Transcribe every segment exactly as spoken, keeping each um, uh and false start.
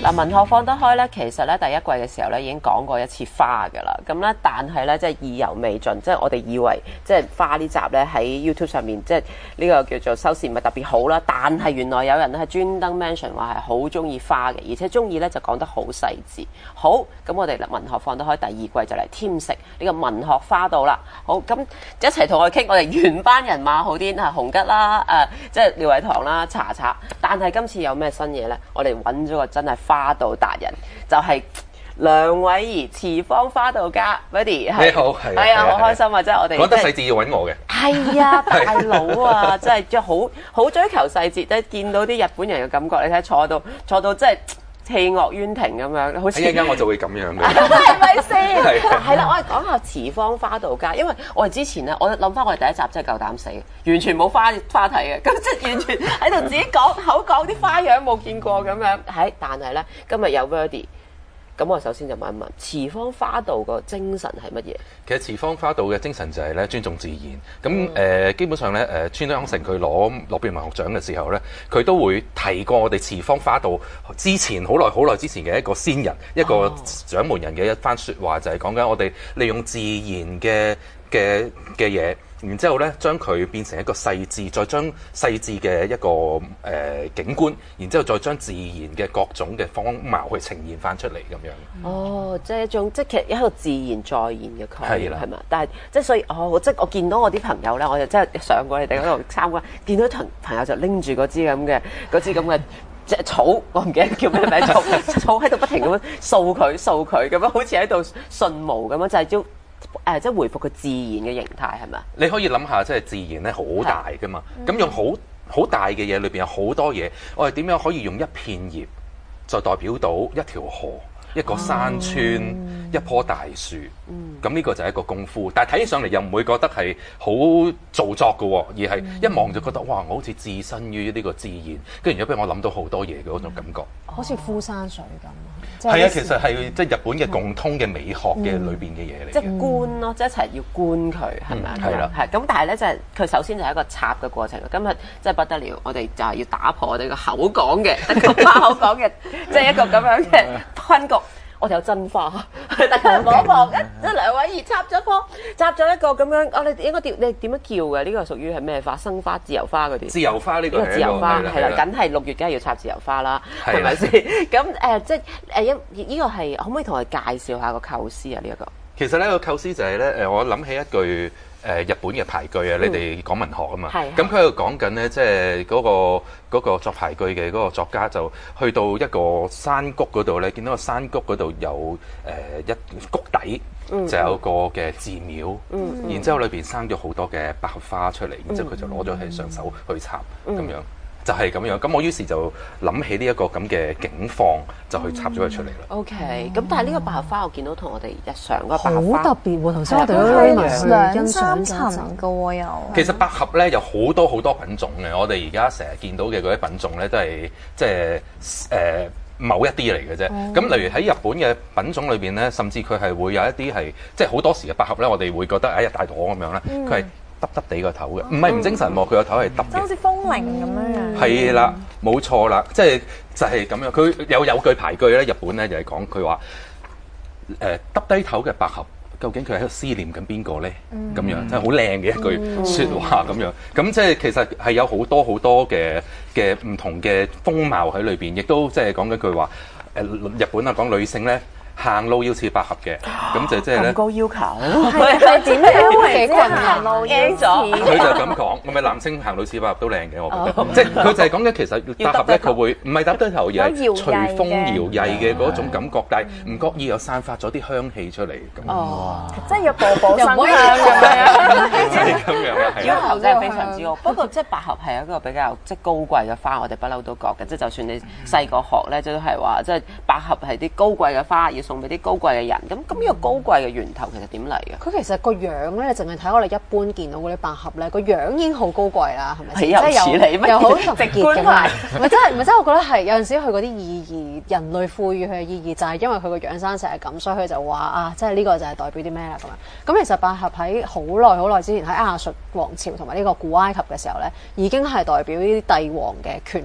嗱，文學放得開咧，其實咧第一季嘅時候咧已經講過一次花㗎啦。咁咧，但係咧即係意猶未盡，即係我哋以為即係花呢集咧喺 YouTube 上面即係呢個叫做收視唔係特別好啦。但係原來有人咧係專登 mention 話係好中意花嘅，而且中意咧就講得好細緻。好，咁我哋文學放得開第二季就嚟添食呢個文學花道啦。好，咁一齊同我傾，我哋原班人馬好啲啊，洪吉啦，誒、呃，即係廖偉棠啦，查查。但係今次有咩新嘢咧？我哋揾咗個真係花道達人，就係、是、梁偉儀持方花道家 Buddy。 你好，係係啊，好開心啊！即係我哋講得細緻要揾我嘅。係啊，大佬啊，真係即係好好追求細節，即係見到啲日本人嘅感覺。你睇坐到坐到即係。氣岳淵庭咁樣，好似一陣間我就會咁樣嘅， 係咪先？係啦，我哋講下持方花道家，因為我哋之前咧，我諗翻我哋第一集真係夠膽死，完全冇花花睇嘅，咁即係完全喺度自己講口講啲花樣冇見過咁樣。係，但係咧今日有 Verdi。咁我首先就問一問持方花道個精神係乜嘢？ 其實持方花道嘅精神就係咧尊重自然。咁誒、嗯呃、基本上咧誒，川端康成佢攞諾貝爾文學獎嘅時候咧，佢都會提過我哋持方花道之前好耐好耐之前嘅一個先人、一個掌門人嘅一番説話，就係講緊我哋利用自然嘅嘅嘅嘢。然之後咧，將佢變成一個細緻，再將細緻嘅一個誒、呃、景觀，然之後再將自然嘅各種嘅方貌去呈現翻出嚟咁樣。 哦，即係一種即係其實一個自然再現嘅概念， 係啦， 係嘛？但係即係所以，哦，即係我見到我啲朋友咧，我就真係上過你哋嗰度參觀，見到同朋友就拎住嗰支咁嘅嗰支咁嘅即係草，我唔記得叫咩名草，草喺度不停咁樣掃佢掃佢咁樣，好似喺度順毛咁樣，就係、是、要。誒、呃，即係回復個自然嘅形態係咪？ 你可以諗下，即係自然咧好大噶嘛，咁用好好大嘅嘢裏邊有好多嘢，我哋點樣可以用一片葉就代表到一條河、一個山村、哦、一棵大樹？咁呢、嗯、個就係一個功夫，但係睇起上嚟又唔會覺得係好做作嘅，而係一望就覺得哇，我好似置身於呢個自然，跟住然之後俾我諗到好多嘢嘅嗰種感覺， 好似枯山水咁。 係啊，其實係即係日本嘅共通嘅美學嘅裏邊嘅嘢嚟嘅， 即係觀咯，即係一齊要觀佢係咪啊？ 係啦， 係咁，但係咧就係佢首先就係一個插嘅過程。今日真係不得了，我哋就係要打破我哋個口講嘅，一個花口講嘅，即係一個咁樣嘅困局。我哋有真花，大家望一望，一即係梁偉儀插咗棵，插咗一個咁樣。我、哦、你應該點？你點樣叫嘅？呢、這個屬於係咩花？生花、自由花嗰啲？ 自由花呢個係自由花係啦，梗係六月梗係要插自由花啦，係咪先？咁誒、呃，即係誒一呢個係可唔可以同我哋介紹下個構思啊？呢、這、一個其實呢個構思就係咧誒，我諗起一句。誒日本嘅牌句啊，你哋講文學啊嘛，咁佢喺度講緊咧，即係嗰個嗰個作牌句嘅嗰個作家就去到一個山谷嗰度咧，見到個山谷嗰度有誒一谷底就有個嘅寺廟，然之後裏邊生咗好多嘅百合花出嚟，然之後佢就攞咗喺上手去插咁樣。就係咁樣，咁我於是就諗起呢一個咁嘅景況，就去插咗佢出嚟啦。 O K，咁但係呢個百合花我見到同我哋日常嗰個百合花好特別喎，頭先我哋都係兩三層嘅喎又。 其實百合咧有好多好多品種嘅，我哋而家成日見到嘅嗰啲品種咧都係即係誒某一啲嚟嘅啫。咁、嗯、例如喺日本嘅品種裏邊咧，甚至佢係會有一啲係即係好多時嘅百合咧，我哋會覺得哎呀大朵咁樣咧，佢係、嗯。耷耷地個頭嘅，唔係唔精神喎，佢個頭係耷嘅， 好似風鈴咁樣樣。 係啦，冇錯啦，即係就係咁樣。佢有有句牌句咧，日本咧就係講佢話誒耷低頭嘅百合，究竟佢喺度思念緊邊個咧？咁樣真係好靚嘅一句説話咁樣。咁即係其實係有好多好多嘅嘅唔同嘅風貌喺裏邊，亦都即係講緊句話誒日本啊講女性咧。行路要似百合嘅，咁就即係咧。咁高要求， 係係點樣為之行路要似？ 佢就咁講，我咪男性行路似百合都靚嘅，我覺得。即係佢就係講緊其實百合咧，佢會唔係耷低頭，而係隨風搖曳嘅嗰種感覺，但係唔覺意又散發咗啲香氣出嚟咁。 哦， 即係要步步生香咁樣。就係咁樣啊，係。 要求真係非常之好。不過即係百合係一個比較即係高貴嘅花，我哋不嬲都覺嘅。即係就算你細個學咧，都係話即係百合係啲高貴嘅花，要送俾啲高貴嘅人，咁咁呢個高貴嘅源頭其實點嚟嘅？ 佢其實個樣咧，淨係睇我哋一般見到嗰啲百合咧，個樣已經好高貴啦，係咪先？ 即係有又好直觀派， 唔係真係唔係真係，我覺得係有陣時佢嗰啲意義，人類賦予佢嘅意義就係因為佢個樣生成係咁，所以佢就話啊，即係呢個就係代表啲咩啦咁樣。咁其實百合喺好耐好耐之前喺亞述王朝同埋呢個古埃及嘅時候咧，已經係代表呢啲帝王嘅權力。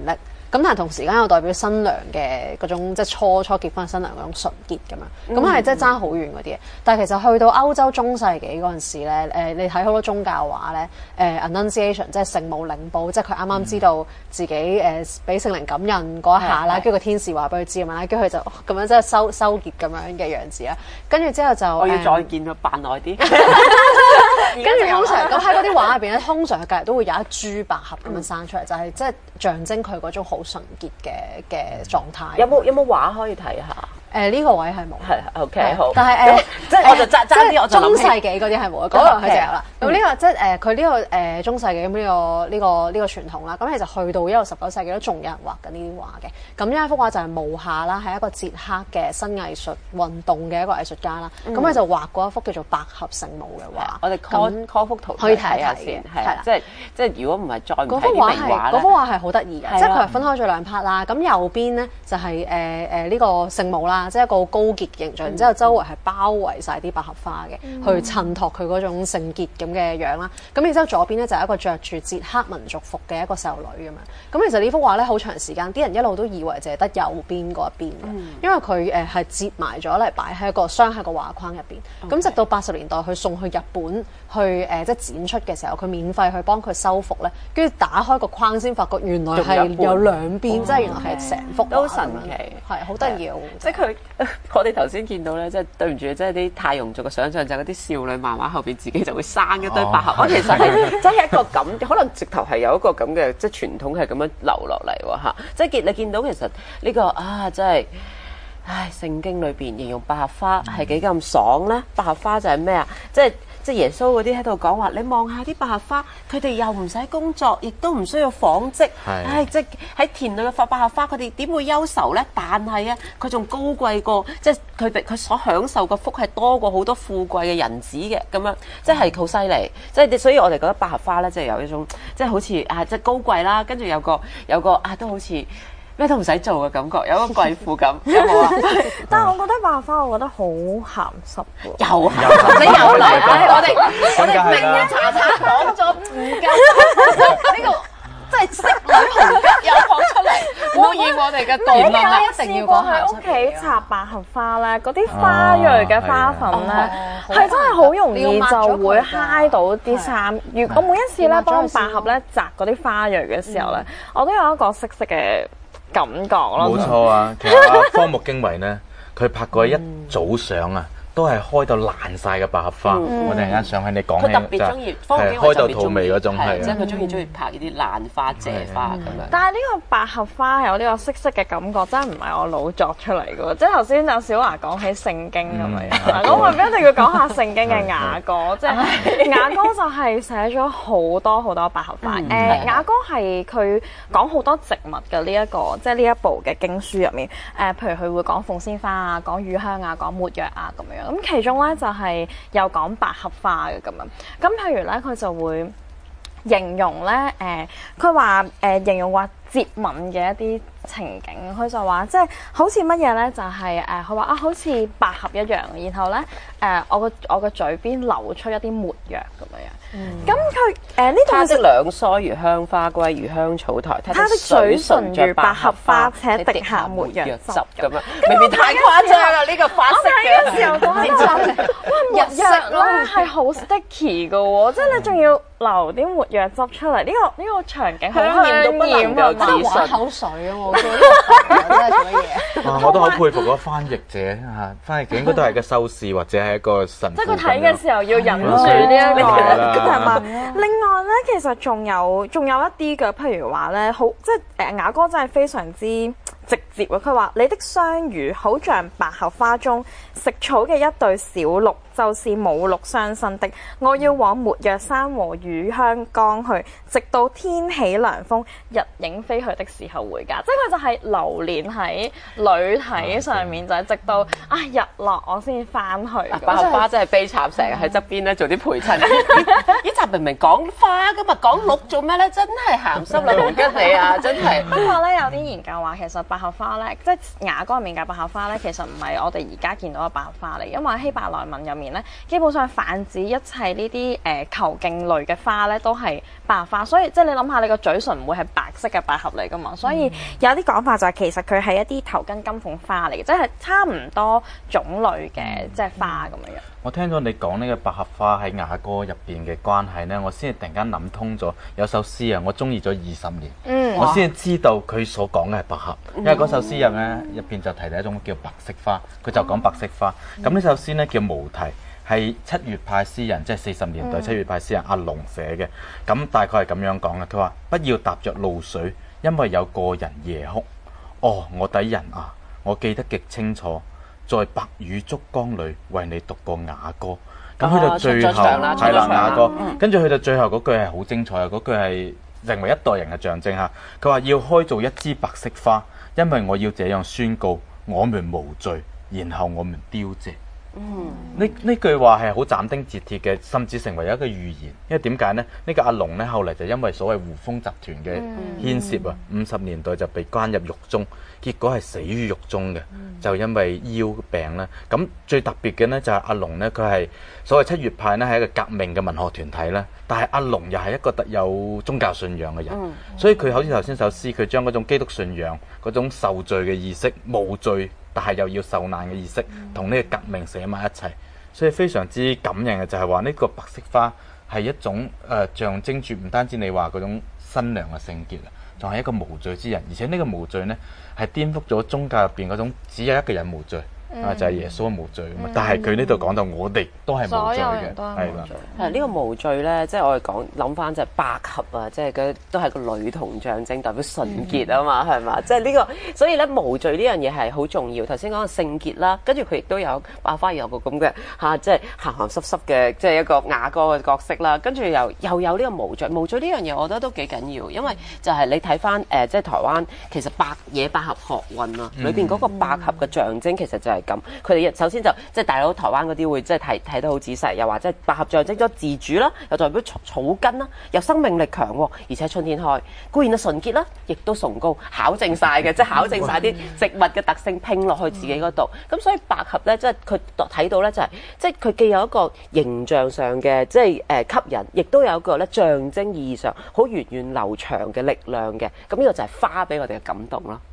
咁但係同時間又代表新娘嘅嗰種即係初初結婚新娘嗰種純潔咁樣，咁係即係爭好遠嗰啲嘢。但係其實去到歐洲中世紀嗰陣時咧，誒你睇好多宗教畫咧，誒 Annunciation 即係聖母領報，即係佢啱啱知道自己誒俾聖靈感孕嗰一下啦，跟住個天使話俾佢知咁樣啦，跟住佢就咁樣即係收收結咁樣嘅樣子啦。跟住之後就我要再見佢扮耐啲。 跟住通常咁喺嗰啲畫入邊咧，通常佢隔離都會有一株百合咁樣生出嚟，就係即係象徵佢嗰種好純潔嘅嘅狀態。 有冇有冇畫可以睇下？ 誒呢個位係冇， 係 OK 好。 但係誒， 即係我就爭爭啲，我就諗中世紀嗰啲係冇，嗰個佢就有啦。咁呢個即係誒佢呢個誒中世紀咁呢個呢個呢個傳統啦。咁其實去到一路十九世紀都仲有人畫緊呢啲畫嘅。咁呢一幅畫就係慕夏啦，係一個捷克嘅新藝術運動嘅一個藝術家啦。咁佢就畫過一幅叫做百合聖母嘅畫。 我哋 call call 幅圖可以睇下先，係啦，即係即係如果唔係再唔睇幅畫名畫嗰幅畫係好得意嘅，即係佢係分開咗兩 part 啦。咁右邊咧就係誒誒呢個聖母啦，即係一個高潔嘅形象，然之後周圍係包圍晒啲百合花嘅，嗯、去襯托佢嗰種聖潔咁嘅樣啦。咁然之後左邊咧就係一個着住捷克民族服嘅一個少女咁樣。咁其實呢幅畫咧好長時間，啲人一路都以為淨係得右邊嗰一邊嘅，嗯、因為佢誒係折埋咗嚟擺喺一個鑲喺個畫框入邊。咁 Okay. 直到八十年代佢送去日本去誒、呃、即係展出嘅時候，佢免費去幫佢修復咧，跟住打開個框先發覺原來係有兩邊，即係、哦、原來係成幅都神奇， 係好得意嘅。 即係佢。我哋頭先見到咧，即係對唔住，即係啲太庸俗嘅想像，就係嗰啲少女漫畫後邊自己就會生一堆百合。我、哦、其實係真係一個咁，可能直頭係有一個咁嘅即係傳統係咁樣流落嚟喎嚇。即係見你見到其實呢、呢個啊，真係唉聖經裏邊形容百合花係幾咁爽咧？百合花就係咩啊？即係。即係耶穌嗰啲喺度講話，你望下啲百合花，佢哋又唔使工作，亦都唔需要紡織。唉，即係喺田裏嘅百合花，佢哋點會憂愁咧？但係啊，佢仲高貴過，即係佢哋佢所享受嘅福係多過好多富貴嘅人子嘅咁樣，即係好犀利。即係所以我哋覺得百合花咧，即係有一種即係好似啊，即係高貴啦，跟住有個有個啊，都好似。咩都唔使做嘅感覺，有一個貴婦感，有冇啊？ 但係我覺得百合花，我覺得好鹹濕喎。 又鹹，你又嚟，我哋我哋明嘅查查講咗唔夠，呢個真係色女紅吉又講出嚟，污染我哋嘅道德啦！ 一定要講喺屋企插百合花咧，嗰啲花蕊嘅花粉咧，係真係好容易就會揩到啲衫。如果每一次咧幫百合咧摘嗰啲花蕊嘅時候咧，我都有一個色色嘅感覺咯， 冇錯啊！其實阿荒木經惟咧，佢拍過一組相啊，都係開到爛晒嘅百合花。我突然間想起你講起， 佢特別中意，荒木經惟開到荼蘼嗰種係， 即係佢中意中意拍呢啲爛花、謝花咁樣。 但係呢個百合花有呢個色色嘅感覺，真係唔係我老作出嚟嘅喎。即係頭先阿小華講起聖經咁樣，咁我一定要講下聖經嘅雅歌，即係雅歌就係寫咗好多好多百合花。誒，雅歌係佢講好多植物嘅呢一個，即係呢一部嘅經書入面。誒，譬如佢會講鳳仙花啊，講乳香啊，講沒藥啊咁樣。咁其中咧就係有講百合花嘅咁樣。咁譬如咧，佢就會形容咧，誒，佢話誒形容話接吻嘅一啲情景，佢就話即係好似乜嘢咧？就係誒，佢話啊，好似百合一樣，然後咧誒、呃，我個我個嘴邊流出一啲沒藥咁樣樣。咁佢誒呢度他的兩腮如香花歸，如香草台。 他的嘴唇如百合花，且滴下沒藥汁咁樣。 未免太誇張啦！呢個發色嘅。 我睇嘅時候覺得哇，沒藥咧係好 sticky 嘅喎，即係你仲要流啲沒藥汁出嚟，呢個呢個場景好香豔啊！ 真係玩口水啊！我覺得呢個真係做乜嘢？ 我都好佩服嗰翻譯者嚇，翻譯者應該都係個修士或者係一個神父。 即係佢睇嘅時候要忍住呢一個。同埋另外咧，其實仲有仲有一啲嘅，譬如話咧，好即係誒雅歌真係非常之直接啊！佢話：你的雙乳好像百合花中食草嘅一對小鹿，就是母鹿相生的。我要往沒藥山和乳香江去，直到天起涼風，日影飛去的時候回家。即係佢就係留戀喺女體上面，就係直到啊日落我先翻去。 百合花真係悲慘，成日喺側邊咧做啲陪襯。呢集明明講花噶嘛，講鹿做咩咧？真係鹹濕啦，龍吉你啊！真係。 不過咧，有啲研究話其實百合花咧，即係雅歌入面嘅百合花咧，其實唔係我哋而家見到嘅百合花嚟，因為希伯來文入面面咧，基本上泛指一切呢啲誒球莖類嘅花咧，都係百合花。所以即係你諗下，你個嘴唇唔會係白色嘅百合嚟噶嘛？所以有啲講法就係其實佢係一啲頭根金鳳花嚟嘅，即係差唔多種類嘅即係花咁樣樣。 我聽咗你講呢個百合花喺雅歌入邊嘅關係呢，我先至突然間諗通咗，有首詩啊，我中意咗二十年， 嗯、 我先至知道佢所講嘅係百合，因為嗰首詩入呢入邊就提到一種叫白色花，佢就講白色花。咁呢、嗯、首詩呢叫無題，係七月派詩人，即係四十年代七月派詩人阿龍寫嘅。咁大概係咁樣講嘅，佢話：不要踏着露水，因為有個人夜哭。哦，我的人啊，我記得極清楚。在白雨燭光裏為你讀過雅歌，咁去到最後係啦雅歌，跟住去到最後嗰句係好精彩啊！嗰句係成為一代人嘅象徵嚇。佢話要開做一枝白色花，因為我要這樣宣告：我們無罪，然後我們凋謝。嗯，呢呢句話係好斬釘截鐵嘅，甚至成為一個預言。因為點解呢？呢、呢個阿龍呢，後嚟就因為所謂胡風集團嘅牽涉啊，五十、嗯、年代就被關入獄中，結果係死於獄中嘅，嗯、就因為腰病啦。咁最特別嘅呢，就係阿龍呢，佢係所謂七月派呢，係一個革命嘅文學團體啦。但係阿龍又係一個特有宗教信仰嘅人，嗯、所以佢好似頭先首詩，佢將嗰種基督信仰嗰種受罪嘅意識、無罪，但係又要受難嘅意識，同呢個革命寫埋一齊，所以非常之感人嘅就係話呢個白色花係一種誒、呃、象徵住唔單止你話嗰種新娘嘅聖潔啊，仲係一個無罪之人，而且呢個無罪呢係顛覆咗宗教入邊嗰種只有一個人無罪。嗯、啊，就係、是、耶穌無罪啊嘛，嗯、但係佢呢度講到我哋都係無罪嘅，係啦。 係呢個無罪咧，即係我哋講諗翻就係百合啊，即係佢都係個女童象徵，代表純潔啊嘛，係嘛、嗯？即係呢個，所以咧無罪呢樣嘢係好重要。頭先講嘅聖潔啦，跟住佢亦都有百合花有個咁嘅嚇，即係鹹鹹濕濕嘅，即係一個雅歌嘅角色啦。跟住又又有呢個無罪，無罪呢樣嘢，我覺得都幾緊要，因為就係你睇翻誒，即係台灣其實百野百合學運啊，裏邊嗰個百合嘅象徵其實就係、是。咁，佢哋首先就即係大佬台灣嗰啲會即係睇睇得好仔細，又話即係百合象徵咗自主啦，又代表草草根啦，又生命力強喎，而且春天開，固然係純潔啦，亦都崇高，考證晒嘅，即係考證晒啲植物嘅特性拼落去自己嗰度。咁所以百合咧，即係佢睇到咧就係、是，即係佢既有一個形象上嘅即係誒吸引，亦都有一個咧象徵意義上好源遠流長嘅力量嘅。咁呢個就係花俾我哋嘅感動咯。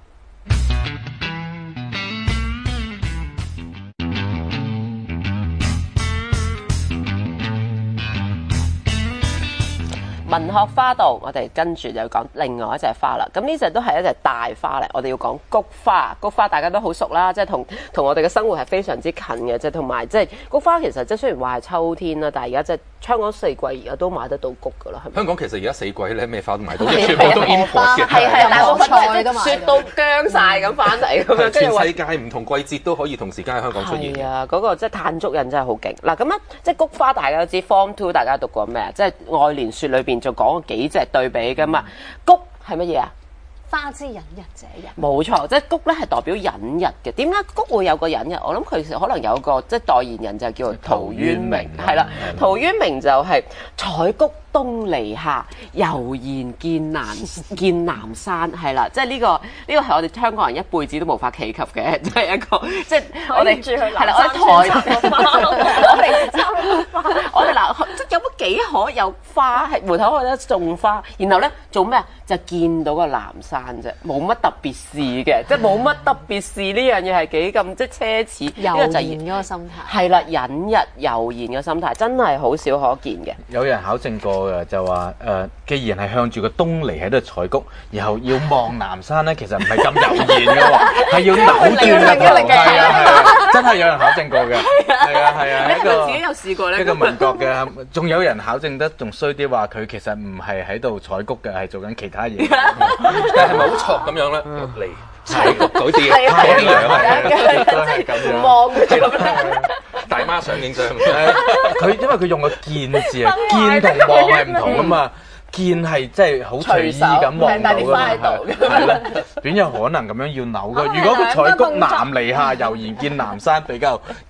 文學花道，我哋跟住就講另外一隻花啦。咁呢隻都係一隻大花嚟，我哋要講菊花。菊花大家都好熟啦，即係同同我哋嘅生活係非常之近嘅，即係同埋即係菊花其實即係雖然話係秋天啦，但係而家即係香港四季而家都買得到菊㗎啦，係咪？ 香港其實而家四季咧咩花都買到，全部都 import 嘅， 係係大部分都係雪到僵晒咁翻嚟咁樣。 全世界唔同季節都可以同時間喺香港出現。 係啊，嗰個即係炭足印真係好勁。嗱咁啊，即係菊花大家都知 Form Two 大家讀過咩啊？即係愛蓮說裏邊就講過幾隻對比㗎嘛。菊係乜嘢啊？ 花之隱逸者人， 冇錯，即係菊咧係代表隱逸嘅。點解菊會有個隱逸？我諗佢可能有個即係代言人就叫陶淵明，係啦。陶淵明就係採菊東籬下，悠然見南見南山，係啦。即係呢個呢個係我哋香港人一輩子都無法企及嘅，即係一個即係我哋係啦，我哋台我哋我哋嗱，即係有乜幾可有花係門口可以得種花，然後咧做咩啊？就見到個南山啫，冇乜特別事嘅，即係冇乜特別事呢樣嘢係幾咁即係奢侈， 悠然嗰個心態係啦，隱逸悠然嘅心態真係好少可見嘅。 有人考證過嘅就話誒、呃，既然係向住個東籬喺度採菊，然後要望南山咧，其實唔係咁悠然嘅喎，係要扭轉嘅，係啊係啊，真係有人考證過嘅，係啊係啊，一個自己有試過咧， 一個民國嘅，仲有人考證得仲衰啲，話佢其實唔係喺度採菊嘅，係做緊其他嘢， 但係咪好錯咁樣咧？嚟採菊嗰啲嘅，嗰啲樣係都係咁樣， 望住大媽相影相， 佢因為佢用個見字啊，見同望係唔同啊嘛。見係即係好隨意咁望到㗎嘛，係啦，邊有可能咁樣要扭㗎？如果佢採菊南籬下，悠然見南山比較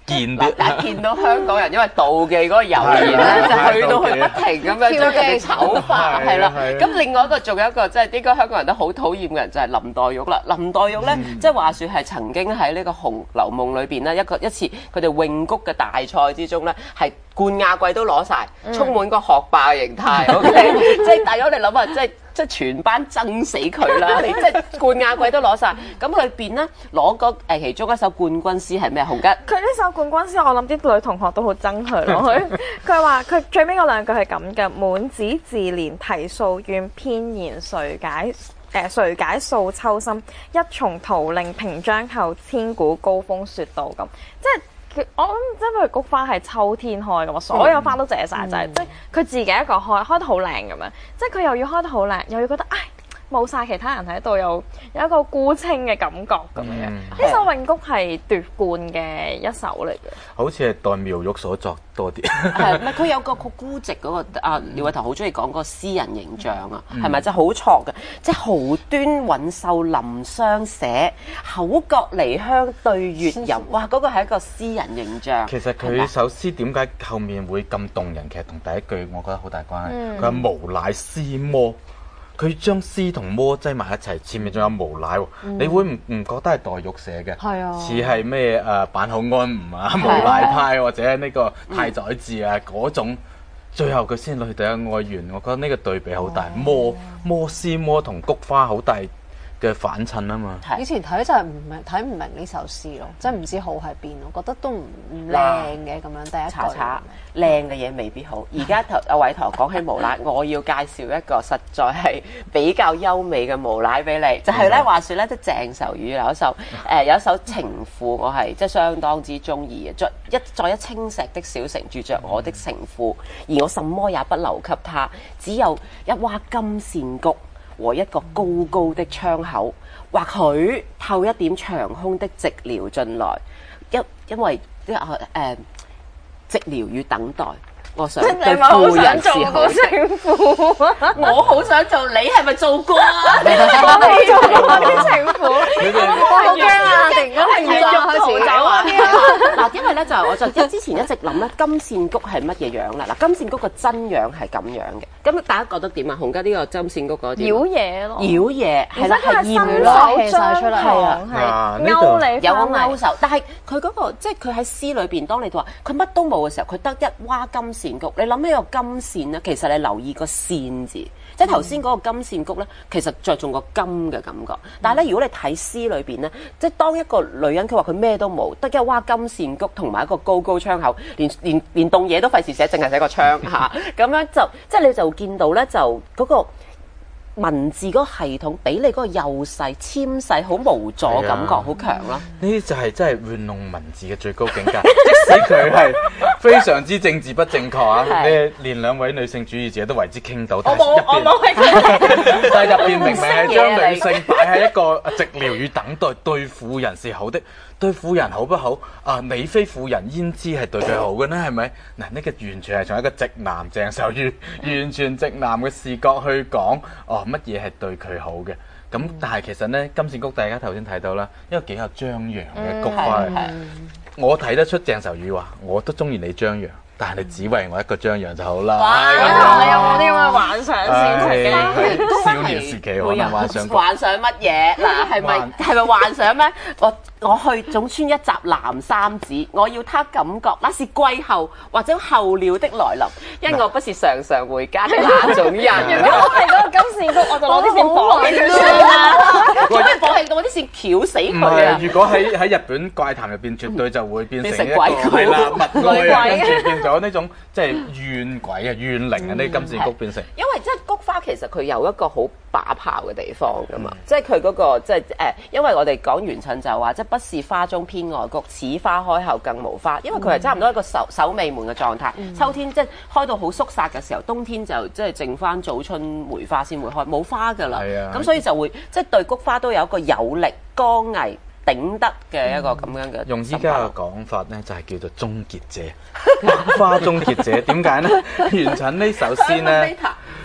見啲。 但見到香港人因為妒忌嗰個謠言咧，就去到去不停咁樣將佢哋醜化，係啦。咁另外一個仲有一個即係應該香港人都好討厭嘅人就係林黛玉啦。林黛玉咧，即係話説係曾經喺呢個《紅樓夢》裏邊咧一個一次佢哋詠菊嘅大賽之中咧係冠亞季都攞晒，充滿個學霸嘅形態。O K，即係大家你諗下，即係即係全班憎死佢啦！你即係冠亞季都攞晒，咁裏邊咧攞嗰誒其中一首冠軍詩係咩？紅吉佢呢首冠軍詩，我諗啲女同學都好憎佢咯。佢佢話佢最尾嗰兩句係咁嘅：滿紙自憐題素怨，片言誰解？誒誰解素秋心？一重桃令屏障後，千古高峰雪道咁。即係。我諗即係譬如菊花係秋天開嘅嘛，所有花都謝晒，就係即係佢自己一個開，開得好靚咁樣，即係佢又要開得好靚，又要覺得唉冇晒其他人喺度，又有一個孤清嘅感覺咁樣。呢、嗯、首詠菊係奪冠嘅一首嚟嘅， 好似係代妙玉所作多啲。 係咪佢有個好孤寂嗰、那個啊？廖偉棠好中意講個詩人形象啊，係咪、嗯、真係好錯嘅？即係豪端韻秀臨雙寫，口角離香對月吟。哇！嗰、那個係一個詩人形象。 其實佢首詩點解後面會咁動人？其實同第一句我覺得好大關係。佢話、嗯、無乃詩魔。佢將詩同魔擠埋一齊，前面仲有無賴喎，嗯、你會唔唔覺得係黛玉寫嘅？係啊，似係咩誒坂口安吾啊、無賴派或者呢個太宰治啊嗰、嗯、種，最後佢先去第一愛緣，我覺得呢個對比好大，哦、魔魔詩魔同菊花好大嘅反襯啊嘛！ 以前睇就係唔明睇唔明呢首詩咯，即係唔知好喺邊咯，覺得都唔唔靚嘅咁樣。第一查查靚嘅嘢未必好。而家頭阿偉棠講起無賴，我要介紹一個實在係比較優美嘅無賴俾你，就係、是、咧話説咧，即係鄭愁予有一首誒、呃、有一首情婦，我係即係相當之中意嘅。在一在一青石的小城住着我的情婦，而我什麼也不留給他，只有一窪金線菊和一個高高的窗口，或許透一點長空的寂寥進來，因因為啲啊誒寂寥與等待，我想對婦人是好情婦啊！ 我好想做，你係咪做過啊？ 你講你做過啲情婦，我好驚啊！突然間係越獄逃走啊！ 嗱，因為咧就我就一之前一直諗咧，金線菊係乜嘢樣啦？嗱，金線菊個真樣係咁樣嘅。咁大家覺得點啊？紅吉呢個金線菊嗰啲妖嘢咯， 妖嘢係啦，係豔手晒出嚟， 係啊， 係勾你有個勾手，但係佢嗰個即係佢喺詩裏邊，當你話佢乜都冇嘅時候，佢得一窪金線菊。你諗起個金線咧，其實你留意個線字，即係頭先嗰個金線菊咧，其實着重個金嘅感覺。但係咧，如果你睇詩裏邊咧，即係當一個女人佢話佢咩都冇，得一窪金線菊同埋一個高高窗口，連連連棟嘢都費事寫，淨係寫個窗嚇，咁樣就即係你就見到咧，就嗰個文字嗰個系統俾你嗰個幼細纖細，好無助感覺，好強咯。 呢啲就係真係玩弄文字嘅最高境界，即使佢係非常之政治不正確啊！你連兩位女性主義者都為之傾到，但係入邊，但係入邊明明係將女性擺喺一個寂寥與等待，對婦人是好的，對婦人好不好啊？你非婦人焉知係對佢好嘅呢？係咪？嗱，呢個完全係從一個直男鄭愁予完全直男嘅視角去講，哦，乜嘢係對佢好嘅？咁但係其實呢，金線菊大家頭先睇到啦，一個幾有張揚嘅菊花。嗯、我睇得出鄭愁予話，我都中意你張揚。但係你只為我一個張揚就好啦。 哇！你有冇啲咁嘅幻想先？ 少年時期可能幻想。 幻想乜嘢？嗱，係咪係咪幻想咩？我我去總穿一襲藍衫子，我要他感覺那是季候或者候鳥的來臨，因我不是常常回家的那種人。 如果我係嗰個金線菊，我就攞啲線綁起佢算啦。 做咩綁起我啲線翹死佢啊？ 如果喺喺日本怪談入邊，絕對就會變成一個鬼係啦，物哀跟住變咗呢種即係怨鬼啊、怨靈啊，呢金線菊變成。 因為即係菊花其實佢有一個好把炮嘅地方噶嘛，即係佢嗰個即係誒，因為我哋講元襯就話即係不是花中偏愛菊，此花開後更無花，因為佢係差唔多一個守守尾門嘅狀態。嗯、秋天即係開到好肅殺嘅時候，冬天就即係剩翻早春梅花先會開，冇花噶啦。咁、啊、所以就會即係對菊花都有一個有力、剛毅、頂得嘅一個咁樣嘅。 用依家嘅講法咧，就係叫做終結者，菊花終結者。點解咧？元襯呢首詩咧。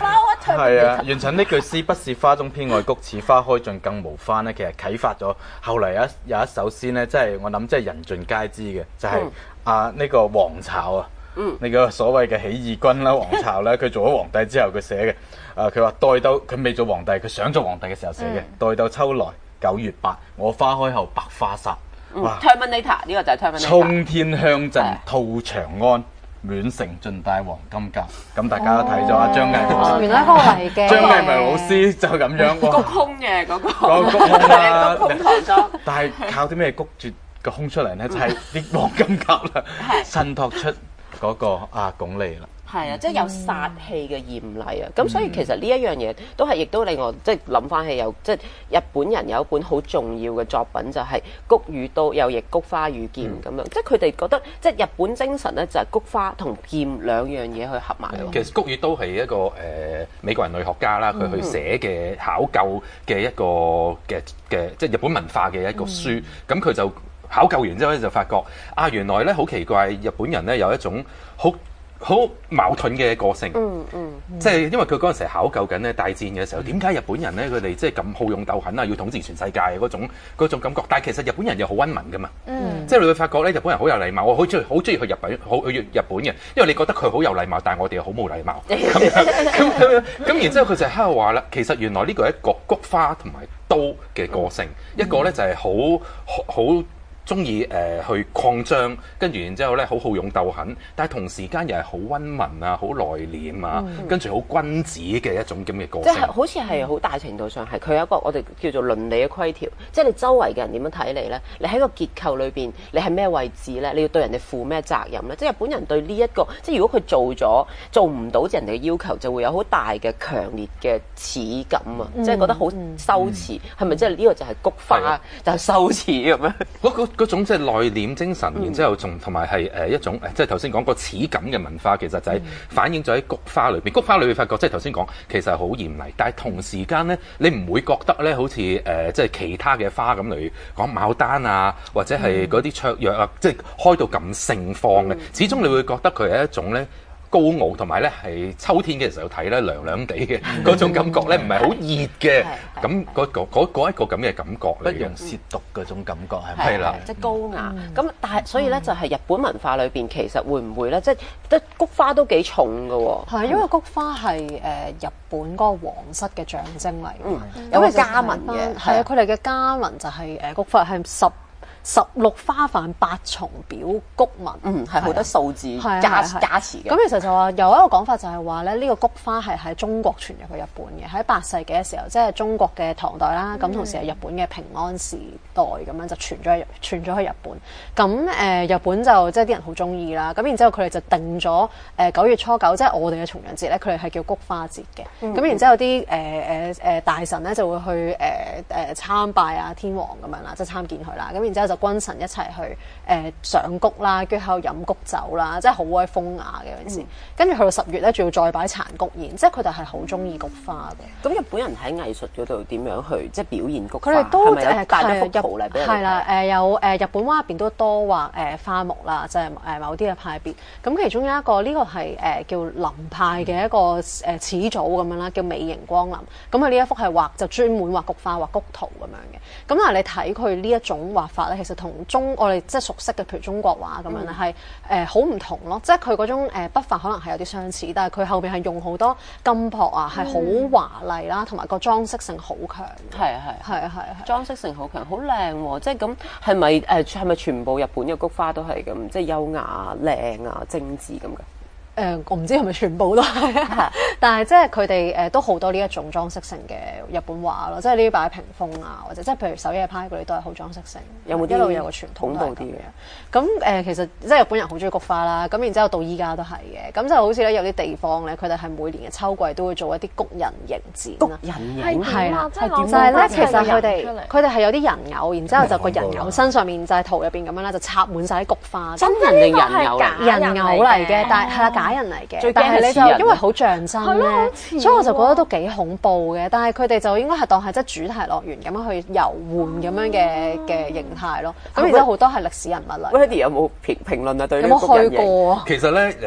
係啊，完成呢句詩不是花中偏愛菊，似花開盡更無花咧，其實啟發咗後嚟有一有一首詩咧，即係我諗即係人盡皆知嘅，就係、是、啊呢、這個黃巢啊，嗯，呢個所謂嘅起義軍啦，黃巢咧，佢做咗皇帝之後佢寫嘅。誒佢話待到佢未做皇帝，佢想做皇帝嘅時候寫嘅。嗯、待到秋來九月八，我花開後百花殺。 哇 Terminator 呢個就係 Terminator。衝天香陣吐長安，滿城盡帶黃金甲。咁大家都睇咗啊，張藝謀。 原來嗰個嚟嘅。張藝謀老師就咁樣。 谷胸嘅嗰個。 個谷胸啊！ 谷胸唐裝。 但係靠啲咩谷住個胸出嚟咧？就係啲黃金甲啦，襯托出嗰個啊鞏俐啦。 係啊，即係有殺氣嘅豔麗啊！咁、嗯、所以其實呢一樣嘢都係，亦都令我即係諗翻起有即係日本人有一本好重要嘅作品就係、是《菊與刀》，又譯《菊花與劍》咁、嗯、樣。即係佢哋覺得即係日本精神咧，就係菊花同劍兩樣嘢去合埋咯。 其實《菊與刀》係一個誒、呃、美國人類學家啦，佢去寫嘅考究嘅一個嘅嘅即係日本文化嘅一個書。咁佢、嗯、就考究完之後咧，就發覺啊，原來咧好奇怪，日本人咧有一種好好矛盾嘅個性，嗯嗯，即係因為佢嗰陣時考究緊咧大戰嘅時候，點解日本人咧佢哋即係咁好勇鬥狠啊，要統治全世界嗰種嗰種感覺？但係其實日本人又好溫文噶嘛，嗯，即係你會發覺咧，日本人好有禮貌，我好中意好中意去日本，好去日本嘅，因為你覺得佢好有禮貌，但係我哋又好冇禮貌咁樣咁樣咁，然之後佢就喺度話啦，其實原來呢個係一個菊花同埋刀嘅個性，一個咧就係好好。中意誒去擴張，跟住然之後咧好好勇鬥狠，但係同時間又係好溫文啊，好內斂啊，嗯、跟住好君子嘅一種咁嘅個性。即係好似係好大程度上係佢有一個我哋叫做倫理嘅規條，即係你周圍嘅人點樣睇你咧？你喺個結構裏邊，你係咩位置咧？你要對人哋負咩責任咧？即係日本人對呢、這、一個，即係如果佢做咗做唔到人哋嘅要求，就會有好大嘅強烈嘅恥感啊！嗯、即係覺得好羞恥，係咪、嗯？即係呢個就係菊花，的就係羞恥咁樣。 嗰種即係內斂精神，然之後仲同埋係誒一種誒，即係頭先講個恥感嘅文化，其實就係反映咗喺菊花裏邊。菊花裏邊發覺，即係頭先講，其實係好嚴厲，但係同時間咧，你唔會覺得咧，好似誒、呃、即係其他嘅花咁嚟講牡丹啊，或者係嗰啲芍藥啊，即係開到咁盛放嘅。始終你會覺得佢係一種咧高傲，同埋咧係秋天嘅時候睇咧涼涼地嘅嗰種感覺咧，唔係好熱嘅，咁嗰個嗰嗰一個咁嘅感覺， 不容褻瀆嗰種感覺係咪？係啦， 即係高雅。咁但係所以咧，就係日本文化裏邊其實會唔會咧，即係得菊花都幾重㗎喎？ 係因為菊花係誒日本嗰個皇室嘅象徵嚟嘅， 有個家紋嘅。 係啊，佢哋嘅家紋就係誒菊花係十。十六花瓣八重表菊紋， 嗯，係好多數字加加持嘅。 咁其實就話有一個講法就係話咧，呢個菊花係喺中國傳入去日本嘅，喺八世紀嘅時候，即係中國嘅唐代啦。咁、嗯、同時係日本嘅平安時代咁樣就傳咗去傳咗去日本。咁誒、呃、日本就即係啲人好中意啦。咁然之後佢哋就定咗誒九月初九，即係我哋嘅重陽節咧，佢哋係叫菊花節嘅。咁、嗯、然之後啲誒誒誒大臣咧就會去誒誒、呃、參拜啊天皇咁樣啦，即係參見佢啦。咁然之後就君臣一齊去誒賞菊啦，跟住喺度飲菊酒啦，即係好鬼風雅嘅嗰陣時。跟住去到十月咧，仲要再擺殘菊宴，即係佢哋係好中意菊花嘅。 咁日本人喺藝術嗰度點樣去即係表現菊花？ 佢哋都誒帶咗幅圖嚟俾人睇。 係啦，誒有誒日本畫入邊都多畫誒花木啦，即係誒某啲嘅派別。咁其中有一個呢個係誒叫林派嘅一個誒始祖咁樣啦，叫美型光林。咁佢呢一幅係畫就專門畫菊花、畫菊圖咁樣嘅。咁但係你睇佢呢一種畫法咧，其實同中我哋即係熟悉嘅，譬如中國畫咁樣咧，係誒好唔同咯。即係佢嗰種誒筆法可能係有啲相似，但係佢後邊係用好多金箔啊，係好華麗啦，同埋個裝飾性好強。 係啊係係啊係啊， 裝飾性好強，好靚喎！即係咁係咪誒係咪全部日本嘅菊花都係咁，即係優雅靚啊精緻咁㗎？ 誒、呃，我唔知係咪全部都係，但係即係佢哋誒都好多呢一種裝飾性嘅日本畫咯，即係呢啲擺喺屏風啊，或者即係譬如守夜派嗰啲都係好裝飾性。有冇一路有個傳統度啲嘅？咁誒、呃，其實即係日本人好中意菊花啦，咁然之後到依家都係嘅。咁就好似咧有啲地方咧，佢哋係每年嘅秋季都會做一啲菊人形展啦。 菊人形係啦，係點？就係咧，其實佢哋佢哋係有啲人偶，然之後就個人偶身上面就係圖入邊咁樣啦，就插滿晒啲菊花。 真人定人偶嚟？ 人偶嚟嘅，但係係啦。假人嚟嘅，但係你就因為好像真咧，所以我就覺得都幾恐怖嘅。但係佢哋就應該係當係即係主題樂園咁樣去遊玩咁樣嘅嘅形態咯。咁然之後好多係歷史人物嚟。 Wendy 有冇評評論啊？對有冇去過啊？ 其實咧誒。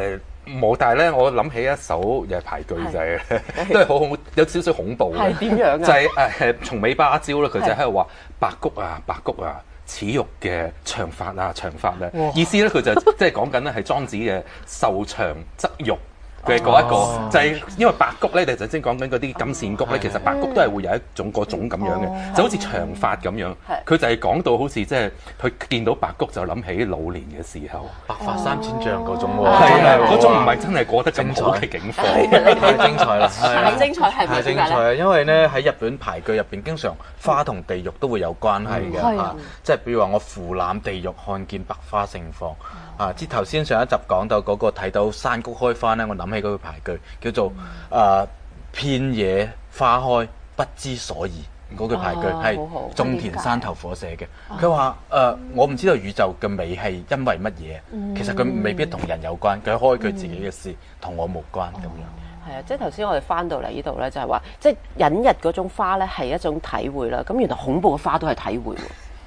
冇，但係咧，我諗起一首又係排句就係、是，都係好恐，有少少恐怖嘅。 係點樣啊？ 就係誒誒，松尾芭蕉咧，佢就喺度話白菊啊，白菊啊，此玉嘅長髮啊，長髮咧，意思咧佢就即係講緊咧係莊子嘅受長則玉。嘅嗰一個、哦、就係因為白菊咧，你頭先講緊嗰啲金線菊咧，其實白菊都係會有一種嗰種咁樣嘅，哦、就好似長髮咁樣。佢就係講到好似即係佢見到白菊就諗起老年嘅時候， 白髮三千丈嗰種喎。 係啊，嗰種唔係真係過得咁好嘅境況， 太精彩啦！ 太精彩係太精彩啊！因為咧喺日本牌句入邊，經常花同地獄都會有關係嘅嚇，即係比如話我俯瞰地獄，看見白花盛放。啊！之頭先上一集講到嗰個睇到山谷開花咧，我諗起嗰個牌句叫做誒遍野花開不知所以，嗰句牌句係種田山頭火寫嘅。佢話誒我唔知道宇宙嘅美係因為乜嘢，嗯、其實佢未必同人有關，佢開佢自己嘅事，同、嗯、我無關咁樣。 係啊，即係頭先我哋翻到嚟呢度咧，就係話即係隱逸嗰種花咧係一種體會啦。咁原來恐怖嘅花都係體會喎。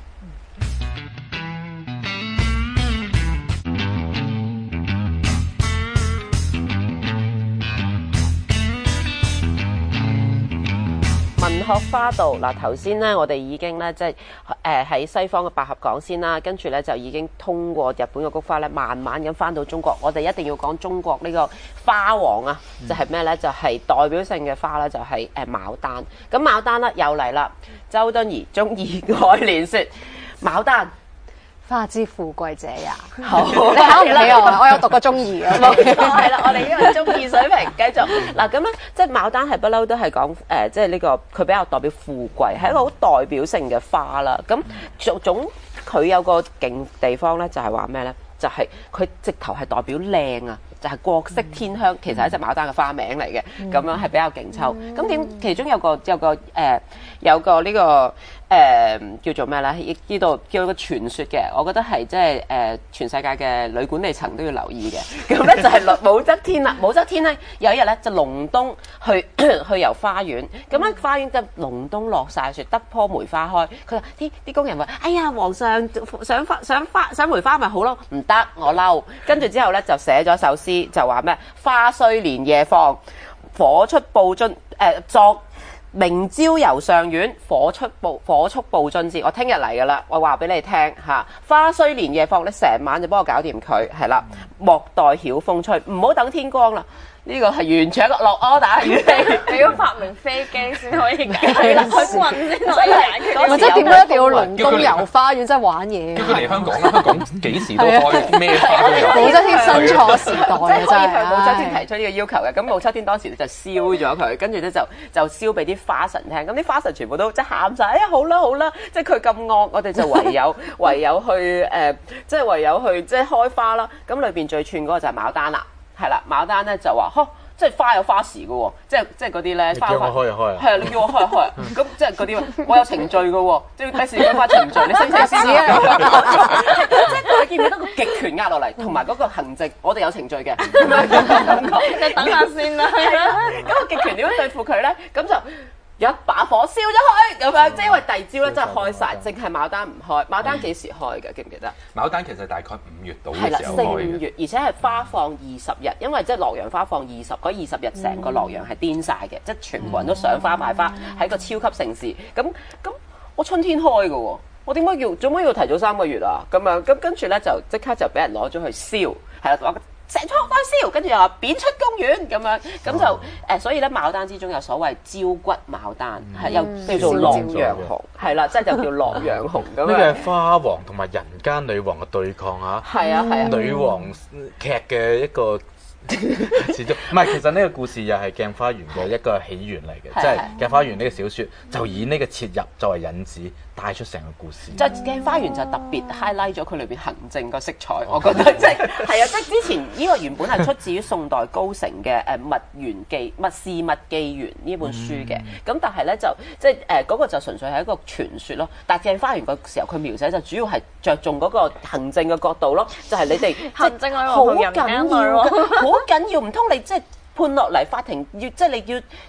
文學花道嗱，頭先咧我哋已經咧即係誒喺西方嘅百合講先啦，跟住咧就已經通過日本嘅菊花咧，慢慢咁翻到中國。我哋一定要講中國呢個花王啊，就係咩咧？就係、是、代表性嘅花咧，就係誒牡丹。咁牡丹咧又嚟啦，周敦頤中意概念說牡丹。 花之富貴者也。好，你考唔起我，我有讀過中二嘅。 冇錯，係啦，我哋呢個中二水平，繼續嗱咁咧，即係牡丹係不嬲都係講誒，即係呢個佢比較代表富貴，係一個好代表性嘅花啦。咁總總佢有個勁地方咧，就係話咩咧？就係、是、佢直頭係代表靚啊！就係國色天香，其實係一隻牡丹嘅花名嚟嘅，咁、嗯、樣係比較勁抽。咁點、嗯、其中有個有個誒、呃、有個呢、這個誒、呃、叫做咩咧？亦呢度叫個傳說嘅，我覺得係即係誒全世界嘅女管理層都要留意嘅。咁咧就係武則天啦。武則天咧有一日咧就隆冬去去遊花園，咁咧花園就隆冬落晒雪，得棵梅花開。佢話啲啲工人話：哎呀，皇上想花想花想梅花咪好咯，唔得我嬲。跟住之後咧就寫咗首詩。就話咩？花雖連夜放，火速報津。誒、呃，作明朝遊上苑，火速報火速報津之。我聽日嚟噶啦，我話俾你聽嚇。花雖連夜放，你成晚就幫我搞掂佢，係啦。莫待曉風吹，唔好等天光啦。呢個係完全一個落 order 語氣， 你要發明飛機先可以解啦，去運先可以解決。 或者點解一定要隆冬遊花園，真係玩嘢？ 叫佢嚟香港啦，香港幾時都開咩花都有。 武則天生錯時代啊， 真係向武則天提出呢個要求嘅。咁武則天當時就燒咗佢，跟住咧就就燒俾啲花神聽。咁啲花神全部都即係喊晒，哎呀好啦好啦，即係佢咁惡，我哋就唯有唯有去誒，即係唯有去即係開花啦。咁裏邊最串嗰個就係牡丹啦。係啦，牡丹咧就話，呵，即係花有花時嘅喎，即係即係嗰啲咧。 你叫我開就開啊！ 係啊，你叫我開就開啊！咁即係嗰啲，我有程序嘅喎，即係咩事要花程序？你申請先啊！即係你見唔見到個極權壓落嚟，同埋嗰個行政，我哋有程序嘅。 你等下先啦。 係啊，咁個極權點樣對付佢咧？咁就一把火燒咗佢咁樣，即係因為第二朝咧真係開晒，淨係牡丹唔開。牡丹幾時開嘅？記唔記得？ 牡丹其實大概五月到嘅係啦， 時候四五開嘅。 月，而且係花放二十日，因為即係洛陽花放二十，嗰二十日成個洛陽係癲晒嘅，即係全部人都賞花買花，係一個超級盛事。咁咁我春天開嘅喎，我點解要做乜要提早三個月啊？咁樣咁跟住咧就即刻就俾人攞咗去燒，係啦，話成倉花燒，跟住又話貶出公園咁樣，咁就誒、呃，所以咧牡丹之中有所謂招骨牡丹，係又、嗯、叫做洛陽紅，係啦，即係就叫洛陽紅咁樣。 呢個係花王同埋人間女王嘅對抗嚇， 係啊係啊， 女王劇嘅一個。始終唔係，其實呢個故事又係鏡花緣嘅一個起源嚟嘅，即係鏡花緣呢個小説就以呢個切入作為引子，帶出成個故事。 即係鏡花緣就特別 highlight 咗佢裏邊行政個色彩，我覺得即係係啊！即係之前呢個原本係出自於宋代高成嘅誒《物園記》《物事物記緣》呢本書嘅，咁、嗯、但係咧就即係誒嗰個就純粹係一個傳說咯。但係鏡花緣個時候佢描寫就主要係着重嗰個行政嘅角度咯，就係、是、你哋行政好緊要，好緊要，唔通你即係判落嚟法庭要即係你要即係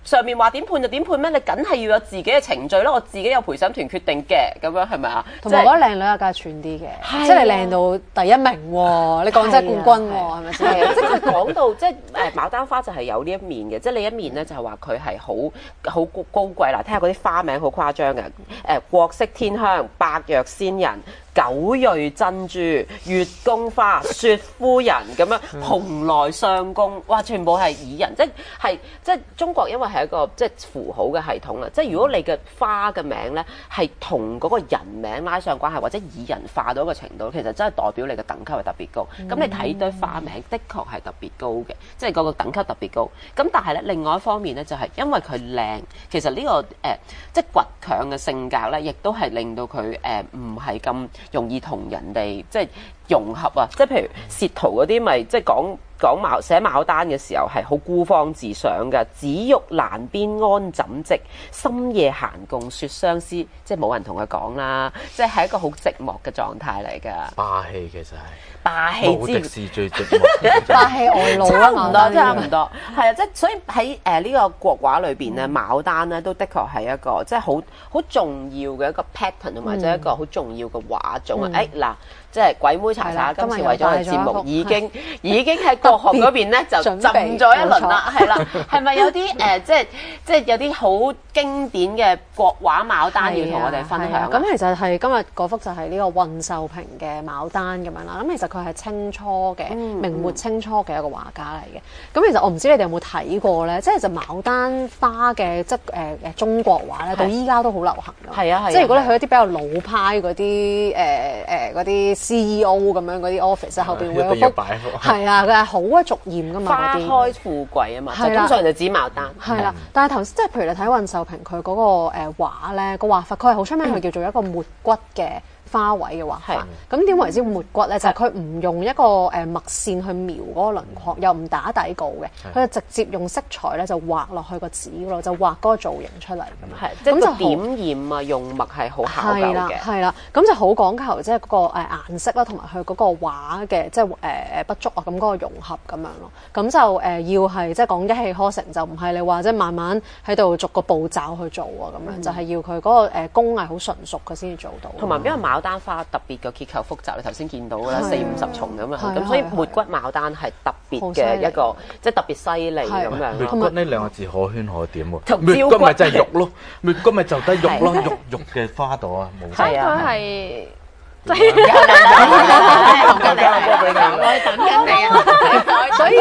上面話點判就點判咩？你梗係要有自己嘅程序啦，我自己有陪審團決定嘅，咁樣係咪啊？ 同埋我覺得靚女啊，梗係串啲嘅，即係你靚到第一名喎，你港姐冠軍喎，係咪先？ 即係佢講到即係誒牡丹花就係有呢一面嘅，即係你一面咧就係話佢係好好高貴啦，聽下嗰啲花名好誇張嘅，誒國色天香、百藥仙人、九蕊珍珠、月宮花、雪夫人咁樣，蓬萊相公，哇！全部係擬人，即係即係中國因為係一個即係符號嘅系統啦，即係如果你嘅花嘅名咧係同嗰個人名拉上關係，或者擬人化到一個程度，其實真係代表你嘅等級係特別高。咁、嗯、你睇堆花名，的確係特別高嘅，即係嗰個等級特別高。咁但係咧，另外一方面咧，就係、是、因為佢靚，其實呢、這個誒、呃、即係倔強嘅性格咧，亦都係令到佢誒唔係咁容易同人哋即係融合啊！即係譬如薛屠嗰啲，咪即係講講牡寫牡丹嘅時候係好孤芳自賞嘅，紫玉蘭邊安枕席，深夜閒共説相思，即係冇人同佢講啦，即係係一個好寂寞嘅狀態嚟㗎。 霸氣其實係霸氣之無敵是最寂寞， 霸氣外露差唔多，差唔多，係啊！即係所以喺誒呢個國畫裏邊咧，牡丹咧都的確係一個即係好好重要嘅一個 pattern 同埋即係一個好重要嘅畫種啊！誒嗱。即係鬼妹查查，今次為咗個節目已經已經喺國學嗰邊咧就浸咗一輪啦，係啦，係咪有啲誒即係即係有啲好經典嘅國畫牡丹要同我哋分享？ 咁其實係今日嗰幅就係呢個運秀平嘅牡丹咁樣啦。咁其實佢係清初嘅明末清初嘅一個畫家嚟嘅。咁其實我唔知你哋有冇睇過咧，即係就牡丹花嘅即係誒誒中國畫咧，到依家都好流行㗎。 係啊係。 即係如果你去一啲比較老派嗰啲誒誒嗰啲。C E O 咁樣嗰啲 office 後邊會有幅，係啊，佢係好鬼俗豔噶嘛， 花開富貴啊嘛，就通常就指牡丹。 係啦，但係頭先即係譬如你睇運秀平佢嗰個誒畫咧，個畫法佢係好出名，佢叫做一個抹骨嘅花卉嘅畫法。咁點為之抹骨咧？就係佢唔用一個誒墨線去描嗰個輪廓，又唔打底稿嘅，佢就直接用色彩咧就畫落去個紙嗰度，就畫嗰個造型出嚟咁樣。 係，咁就點染啊，用墨係好考究嘅。係啦， 係啦，咁就好講求即係嗰個誒顏色啦，同埋佢嗰個畫嘅即係誒誒筆觸啊，咁嗰個融合咁樣咯。咁就誒要係即係講一氣呵成，就唔係你話即係慢慢喺度逐個步驟去做啊咁樣，就係要佢嗰個誒工藝好純熟佢先至做到。 同埋因為牡丹花特別嘅結構複雜，你頭先見到啦，四五十重咁樣，咁所以抹骨牡丹係特別嘅一個，即係特別犀利咁樣。 抹骨呢兩個字可圈可點喎，抹骨咪真係肉咯，抹骨咪就得肉咯，肉肉嘅花朵啊，冇錯。 佢係即係交個波俾你， 我等緊你啊，所以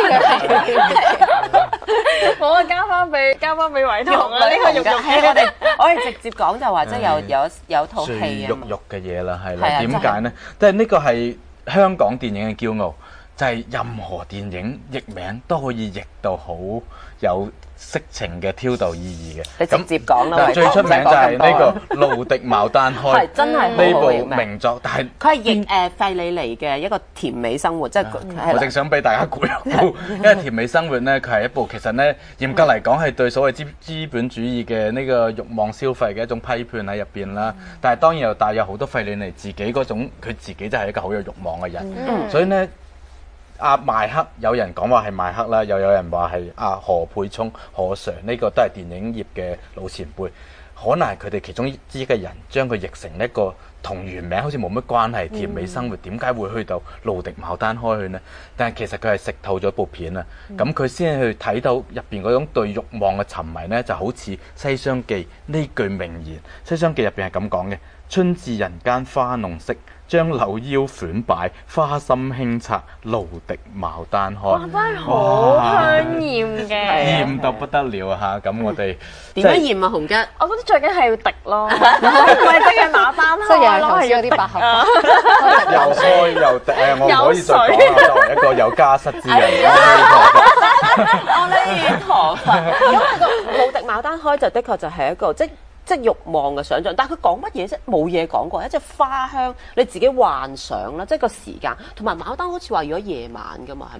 我啊交翻俾交翻俾偉棠啦，呢個肉肉嘅我哋我哋直接講就話即係有有有套戲啊， 肉肉嘅嘢啦，係啦，點解呢？即係呢個係香港電影嘅驕傲，就係任何電影譯名都可以譯到好有色情嘅挑逗意義嘅。 你直接講啦， 最出名就係呢個《露滴牡丹開》， 係真係呢部名作，但係佢係譯誒費里尼嘅一個甜美生活，即係我正想俾大家估一估，因為甜美生活咧，佢係一部其實咧嚴格嚟講係對所謂資資本主義嘅呢個慾望消費嘅一種批判喺入邊啦。但係當然又帶有好多費里尼自己嗰種，佢自己就係一個好有慾望嘅人，所以咧。阿邁克有人講話係邁克啦，又有人話係阿何沛聰何 Sir， 呢個都係電影業嘅老前輩，可能係佢哋其中之一個人將佢譯成一個同原名好似冇乜關係，甜美生活點解會去到露滴牡丹開去呢？但係其實佢係食透咗部片啊，咁佢先去睇到入邊嗰種對慾望嘅沉迷呢，就好似《西廂記》呢句名言，《西廂記》入邊係咁講嘅：春至人間花弄色，將柳腰款擺，花心輕擦，露滴牡丹開。 哇！真係好香豔嘅， 豔到不得了嚇！咁我哋點樣豔啊？紅吉， 我覺得最緊係要滴咯，唔係即係牡丹開咯， 係有啲百合花， 又開又滴誒！我唔可以再講啦，作為一個有家室之人， 我呢堂，因為個露滴牡丹開就的確就係一個即。即係慾望嘅想像，但係佢講乜嘢啫？冇嘢講過，一隻花香你自己幻想啦，即係個時間同埋牡丹好似話如果夜晚㗎嘛，係咪？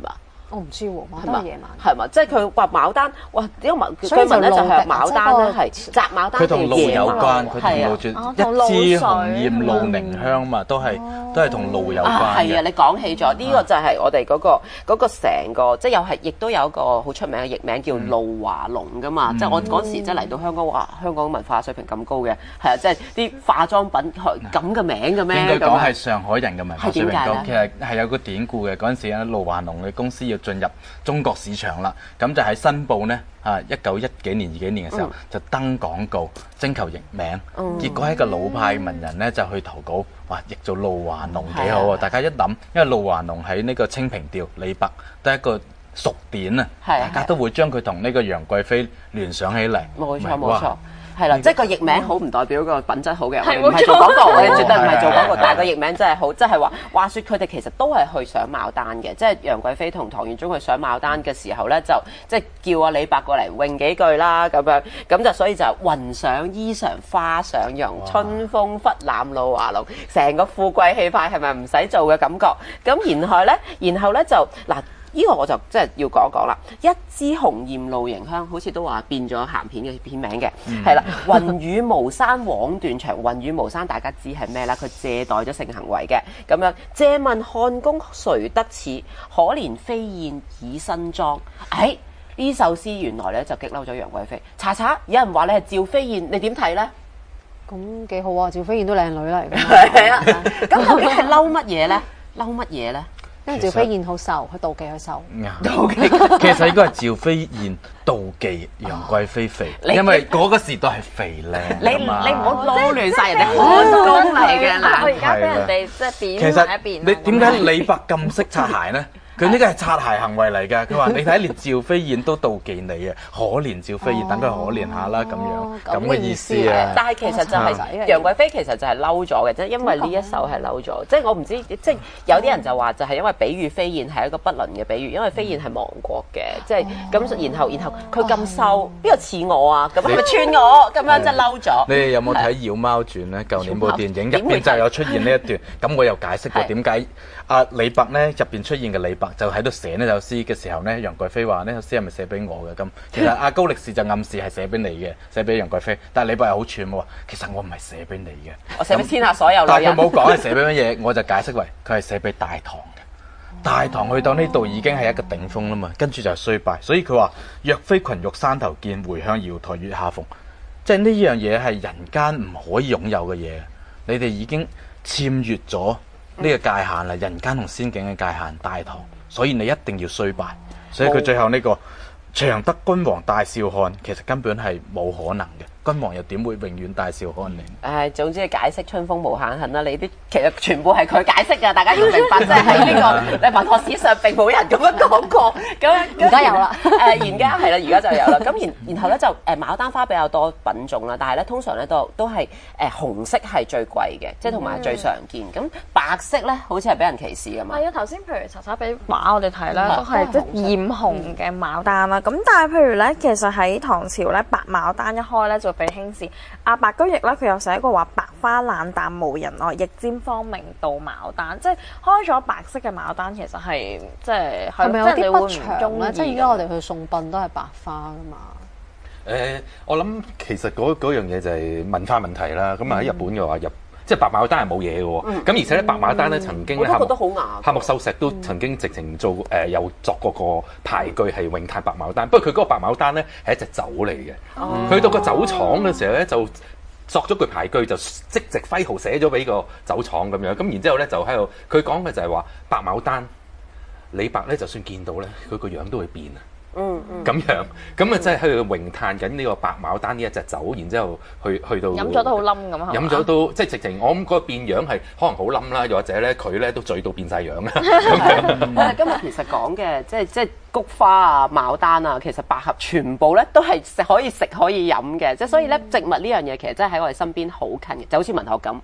我唔知喎，牡丹係夜晚。 係嘛？即係佢話牡丹，哇！呢個牡據聞咧就係牡丹咧係摘牡丹佢同露有關，佢同露住一支紅豔露凝香嘛，都係都係同露有關嘅。 係啊，你講起咗呢個就係我哋嗰個嗰個成個，即係又係亦都有一個好出名嘅譯名叫露華濃㗎嘛。即係我嗰時即係嚟到香港話，香港文化水平咁高嘅，係啊，即係啲化妝品咁嘅名嘅咩？ 應該講係上海人嘅文化水平高。其實係有個典故嘅，嗰陣時咧，露華濃嘅公司要進入中國市場啦，咁就喺新報呢，啊一九一幾年二幾年嘅時候、嗯、就登廣告徵求譯名，嗯、結果一個老派文人呢，就去投稿，哇譯做露華濃幾好啊！大家一諗，因為露華濃喺呢個清平調李白都係一個熟典啊，大家都會將佢同呢個楊貴妃聯想起嚟。冇錯冇錯。係啦，即係個譯名好唔代表個品質好嘅，我哋唔係做廣告，我哋絕對唔係做廣告，但係個譯名真係好，即係話話説佢哋其實都係去上牡丹嘅，即係楊貴妃同唐玄宗去上牡丹嘅時候咧，就即係叫阿李白過嚟詠幾句啦咁樣，咁就所以就雲上衣裳花上容，春風拂檻露華濃，成個富貴氣派係咪唔使做嘅感覺？咁然後咧，然後咧就嗱。呢個我就即係要講一講啦，一支紅豔露凝香，好似都話變咗鹹片嘅片名嘅，係啦、嗯。雲雨巫山枉斷腸，雲雨巫山大家知係咩啦？佢借代咗性行為嘅咁樣。借問漢宮誰得似？可憐飛燕倚新妝。哎，呢首詩原來咧就激嬲咗楊貴妃。查查，有人話你係趙飛燕，你點睇咧？ 咁幾好啊！趙飛燕都靚女嚟㗎。 係啊，咁究竟係嬲乜嘢咧？嬲乜嘢咧？ 因為趙飛燕好瘦，佢妒忌佢瘦。 妒忌，其實應該係趙飛燕妒忌楊貴妃肥，因為嗰個時代係肥靚。 你你唔好撈亂晒人哋漢宮嚟嘅嗱， 佢而家俾人哋即係貶埋一邊。 你點解李白咁識擦鞋呢？佢呢個係擦鞋行為嚟㗎。佢話：你睇連趙飛燕都妒忌你啊，可憐趙飛燕，等佢可憐下啦咁樣，咁嘅意思啊。 但係其實就係楊貴妃其實就係嬲咗嘅啫，因為呢一首係嬲咗。即係我唔知，即係有啲人就話就係因為比喻飛燕係一個不倫嘅比喻，因為飛燕係亡國嘅，即係咁。然後然後佢咁瘦，邊個似我啊？咁係咪串我？咁樣真係嬲咗。 你哋有冇睇《妖貓傳》咧？舊年部電影入邊就有出現呢一段，咁我又解釋過點解阿李白咧入邊出現嘅李白。就喺度寫呢首詩嘅時候呢，楊貴妃話呢首詩係咪寫俾我嘅？咁其實阿高力士就暗示係寫俾你嘅，寫俾楊貴妃。但係李白又好串喎，其實我唔係寫俾你嘅， 我寫俾天下所有女人。 但係佢冇講係寫俾乜嘢，我就解釋為佢係寫俾大唐嘅。大唐去到呢度已經係一個頂峰啦嘛，跟住就係衰敗。所以佢話若非群玉山頭見，回向瑤台月下逢。即係呢樣嘢係人間唔可以擁有嘅嘢，你哋已經僭越咗呢個界限啦，人間同仙境嘅界限，大唐。所以你一定要衰敗，所以佢最後呢、這個長得君王大笑看，其實根本係冇可能嘅。君王又點會永遠大笑看你？ 誒，總之解釋春風無限恨啦！你啲其實全部係佢解釋㗎，大家要明白，即係喺呢個你文學史上並冇人咁樣講過。咁而家有啦， 誒而家係啦，而家就有啦。咁然然後咧就誒牡丹花比較多品種啦，但係咧通常咧都都係誒紅色係最貴嘅，即係同埋最常見。咁、嗯、白色咧好似係俾人歧視㗎嘛。 係啊，頭先譬如查查俾畫我哋睇咧，都係即係豔紅嘅牡丹啦。咁、嗯、但係譬如咧，其實喺唐朝咧，白牡丹一開咧就被輕視。阿白居易咧，佢有寫過話：白花冷淡無人愛，亦沾芳名道牡丹。即係開咗白色嘅牡丹，其實係即係係咪有啲不祥咧？ 即係而家我哋去送殯都係白花噶嘛。 誒、呃，我諗其實嗰嗰樣嘢就係文化問題啦。咁啊喺日本嘅話入。即係白牡丹係冇嘢嘅喎，咁、嗯、而且咧白牡丹咧曾經咧夏目漱石都曾經直情做誒、呃、有作過個牌句係詠嘆白牡丹，不過佢嗰個白牡丹咧係一隻酒嚟嘅，哦、去到個酒廠嘅時候咧就作咗句牌句就即席揮毫寫咗俾個酒廠咁樣，咁然之後咧就喺度佢講嘅就係話白牡丹，李白咧就算見到咧佢個樣都會變啊。嗯嗯，咁樣，咁啊，即係喺度詠嘆緊呢個白牡丹呢一隻酒，然之後去去到飲咗都好冧咁啊！ 飲咗都即係直情，我諗嗰個變樣係可能好冧啦，又或者咧佢咧都醉到變晒樣啊！ 我哋今日其實講嘅即係即係菊花啊、牡丹啊，其實百合全部咧都係食可以食可以飲嘅，即係所以咧植物呢樣嘢其實真係喺我哋身邊好近嘅，就好似文學咁。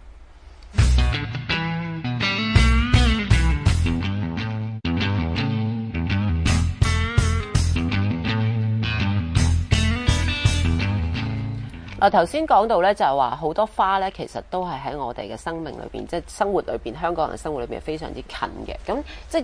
嗱，頭先講到咧，就係話好多花咧，其實都係喺我哋嘅生命裏邊，即係生活裏邊，香港人嘅生活裏邊係非常之近嘅。咁即係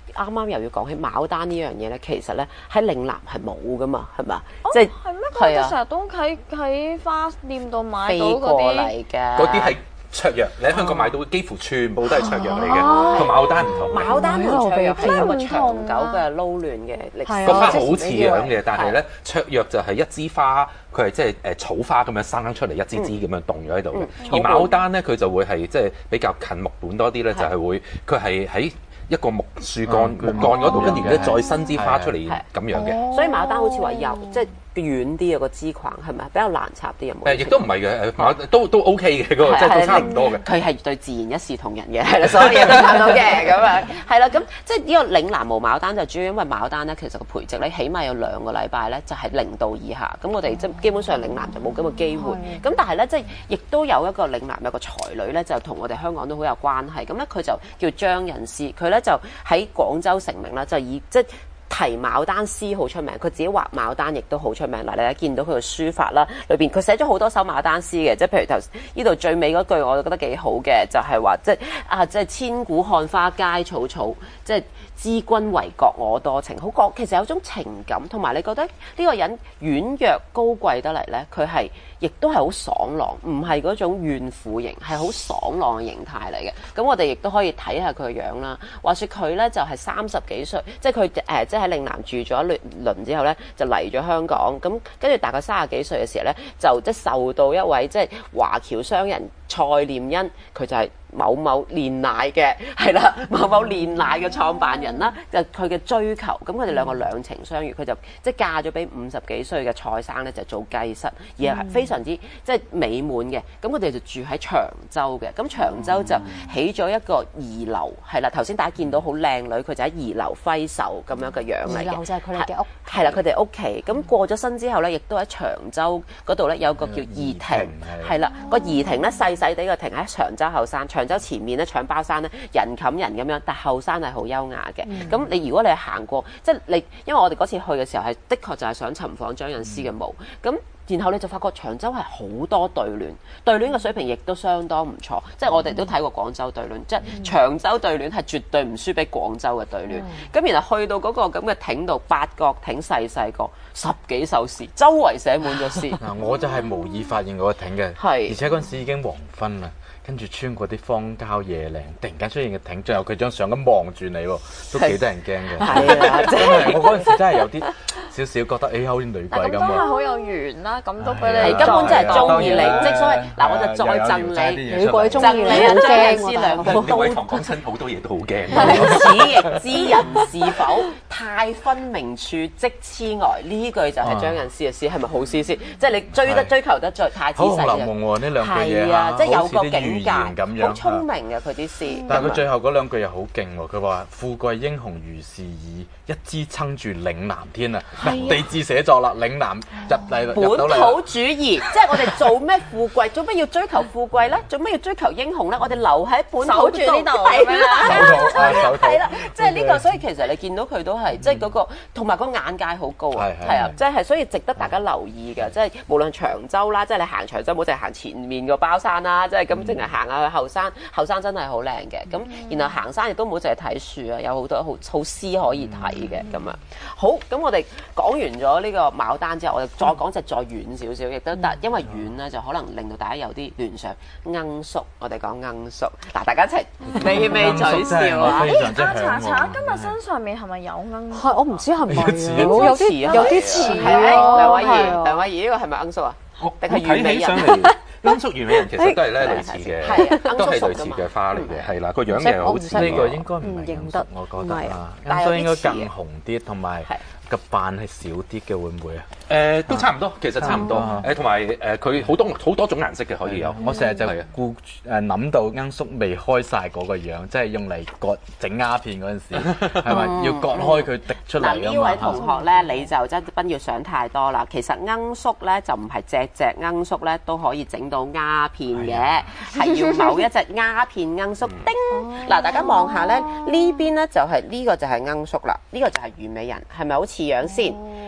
啱啱又要講起牡丹呢樣嘢咧，其實咧喺嶺南係冇噶嘛，係咪？即係係咩？佢哋成日都喺喺花店度買到嗰啲嚟嘅， 嗰啲係芍藥。你喺香港買到幾乎全部都係芍藥嚟嘅，同牡丹唔同。 牡丹同芍藥係有個長久嘅撈亂嘅歷史。 個花好似樣嘅，但係咧芍藥就係一支花，佢係即係誒草花咁樣生出嚟，一支支咁樣棟咗喺度嘅。而牡丹咧，佢就會係即係比較近木本多啲咧，就係會佢係喺一個木樹幹木幹嗰度，跟住咧再生支花出嚟咁樣嘅。 所以牡丹好似話幼，即係遠啲啊個枝框係咪比較難插啲有冇？ 誒，亦都唔係嘅，誒都都 OK 嘅嗰個，即係都差唔多嘅。 佢係對自然一視同仁嘅，係啦，所有嘢都睇到嘅咁樣，係啦，咁即係呢個嶺南無牡丹就主要因為牡丹咧，其實個培植咧起碼有兩個禮拜咧，就係零度以下，咁我哋即係基本上嶺南就冇咁嘅機會。咁但係咧，即係亦都有一個嶺南有個才女咧，就同我哋香港都好有關係。咁咧佢就叫張印詩，佢咧就喺廣州成名啦，就以即係提牡丹詩好出名，佢自己畫牡丹亦都好出名。嗱，你睇見到佢嘅書法啦，裏邊佢寫咗好多首牡丹詩嘅，即係譬如頭呢度最尾嗰句，我就覺得幾好嘅，就係話即係啊，即係千古看花皆草草，即係知君為國我多情，好講其實有種情感，同埋你覺得呢個人婉約高貴得嚟呢，佢係亦都係好爽朗，唔係嗰種怨婦型，係好爽朗嘅形態嚟嘅。咁我哋亦都可以睇下佢嘅樣啦。話說佢呢，就係三十幾歲，即係佢誒即係喺嶺南住咗一輪之後呢，就嚟咗香港。咁跟住大概三十幾歲嘅時候呢，就即係受到一位即係華僑商人蔡念恩，佢就係某某煉奶嘅，係啦，某某煉奶嘅創辦人啦，就佢嘅追求，咁佢哋兩個兩情相悅，佢就即係嫁咗俾五十幾歲嘅蔡生咧，就做繼室，而係非常之即係美滿嘅。咁佢哋就住喺長洲嘅，咁長洲就起咗一個二樓，係啦，頭先大家見到好靚女，佢就喺二樓揮手咁樣嘅樣嚟嘅。 二樓就係佢哋嘅屋， 係啦，佢哋屋企。咁過咗身之後咧，亦都喺長洲嗰度咧有個叫怡亭，係啦，個怡亭咧細細地個亭喺長洲後山。長洲前面咧搶包山咧人冚人咁樣，但後山係好優雅嘅。咁、嗯、你如果你行過，即係你，因為我哋嗰次去嘅時候係的確就係想尋訪張印詩嘅墓，咁、嗯、然後你就發覺長洲係好多對聯，對聯嘅水平亦都相當唔錯。即係我哋都睇過廣州對聯，嗯、即係長洲對聯係絕對唔輸俾廣州嘅對聯。咁、嗯、然後去到嗰個咁嘅亭度，八角亭細細個，十幾首詩，周圍寫滿咗詩。 嗱，我就係無意發現嗰個亭嘅，而且嗰陣時已經黃昏啦。跟住穿過啲荒郊野嶺，突然間出現嘅亭，最後佢張相咁望住你喎，都幾得人驚嘅。係啊，真係我嗰陣時真係有啲少少覺得，誒好似女鬼咁喎。咁都係好有緣啦，咁都俾你根本真係中意你，即係所謂嗱，我就再贈你，女鬼中意你啊，張印詩兩個都。位堂講親好多嘢都好驚。 此亦知人是否太分明處即痴呆？呢句就係張印詩嘅詩，係咪好詩先？即係你追得追求得最太仔細嘅。 好紅樓夢喎，呢兩句嘢係啊，即係有個境。 咁樣， 好聰明嘅佢啲詩， 但係佢最後嗰兩句又好勁喎。佢話：富貴英雄如是矣，一枝撐住嶺南天啊！地字寫作啦，嶺南入嚟啦， 本土主義，即係我哋做咩富貴？做咩要追求富貴咧？做咩要追求英雄咧？我哋留喺本土住呢度，係啦，係啦，即係呢個。所以其實你見到佢都係即係嗰個，同埋個眼界好高啊，係啊，即係所以值得大家留意嘅。即係無論長洲啦，即係你行長洲，唔好淨係行前面個包山啦，即係咁淨係行下去後山，後山真係好靚嘅。咁然後行山亦都唔好淨係睇樹啊，有好多好好詩可以睇嘅咁啊。好，咁我哋講完咗呢個牡丹之後，我哋再講隻再遠少少，亦都得，因為遠咧就可能令到大家有啲聯想。罌粟，我哋講罌粟，嗱，大家一齊微微嘴笑啊！ 誒，阿查查今日身上面係咪有罌粟？ 我唔知係咪有啲似啊，有啲似啊！梁偉儀，梁偉儀呢個係咪罌粟啊？定係虞美人？ 罌粟虞美人其實都係咧類似嘅，都係類似嘅花嚟嘅，係啦，個樣又好似呢個應該唔認得，我覺得啊，罌粟應該更紅啲，同埋個瓣係少啲嘅，會唔會啊？ 誒，都差唔多，其實差唔多。誒，同埋誒，佢好多好多種顏色嘅可以有。 我成日就係顧誒諗到罌粟未開晒嗰個樣，即係用嚟割整鴉片嗰陣時，係咪要割開佢滴出嚟啊嘛？ 嗱，呢位同學咧，你就真不要想太多啦。其實罌粟咧就唔係隻隻罌粟咧都可以整到鴉片嘅，係要某一隻鴉片罌粟。叮！嗱，大家望下咧，呢邊咧就係呢個就係罌粟啦，呢個就係虞美人，係咪好似樣先？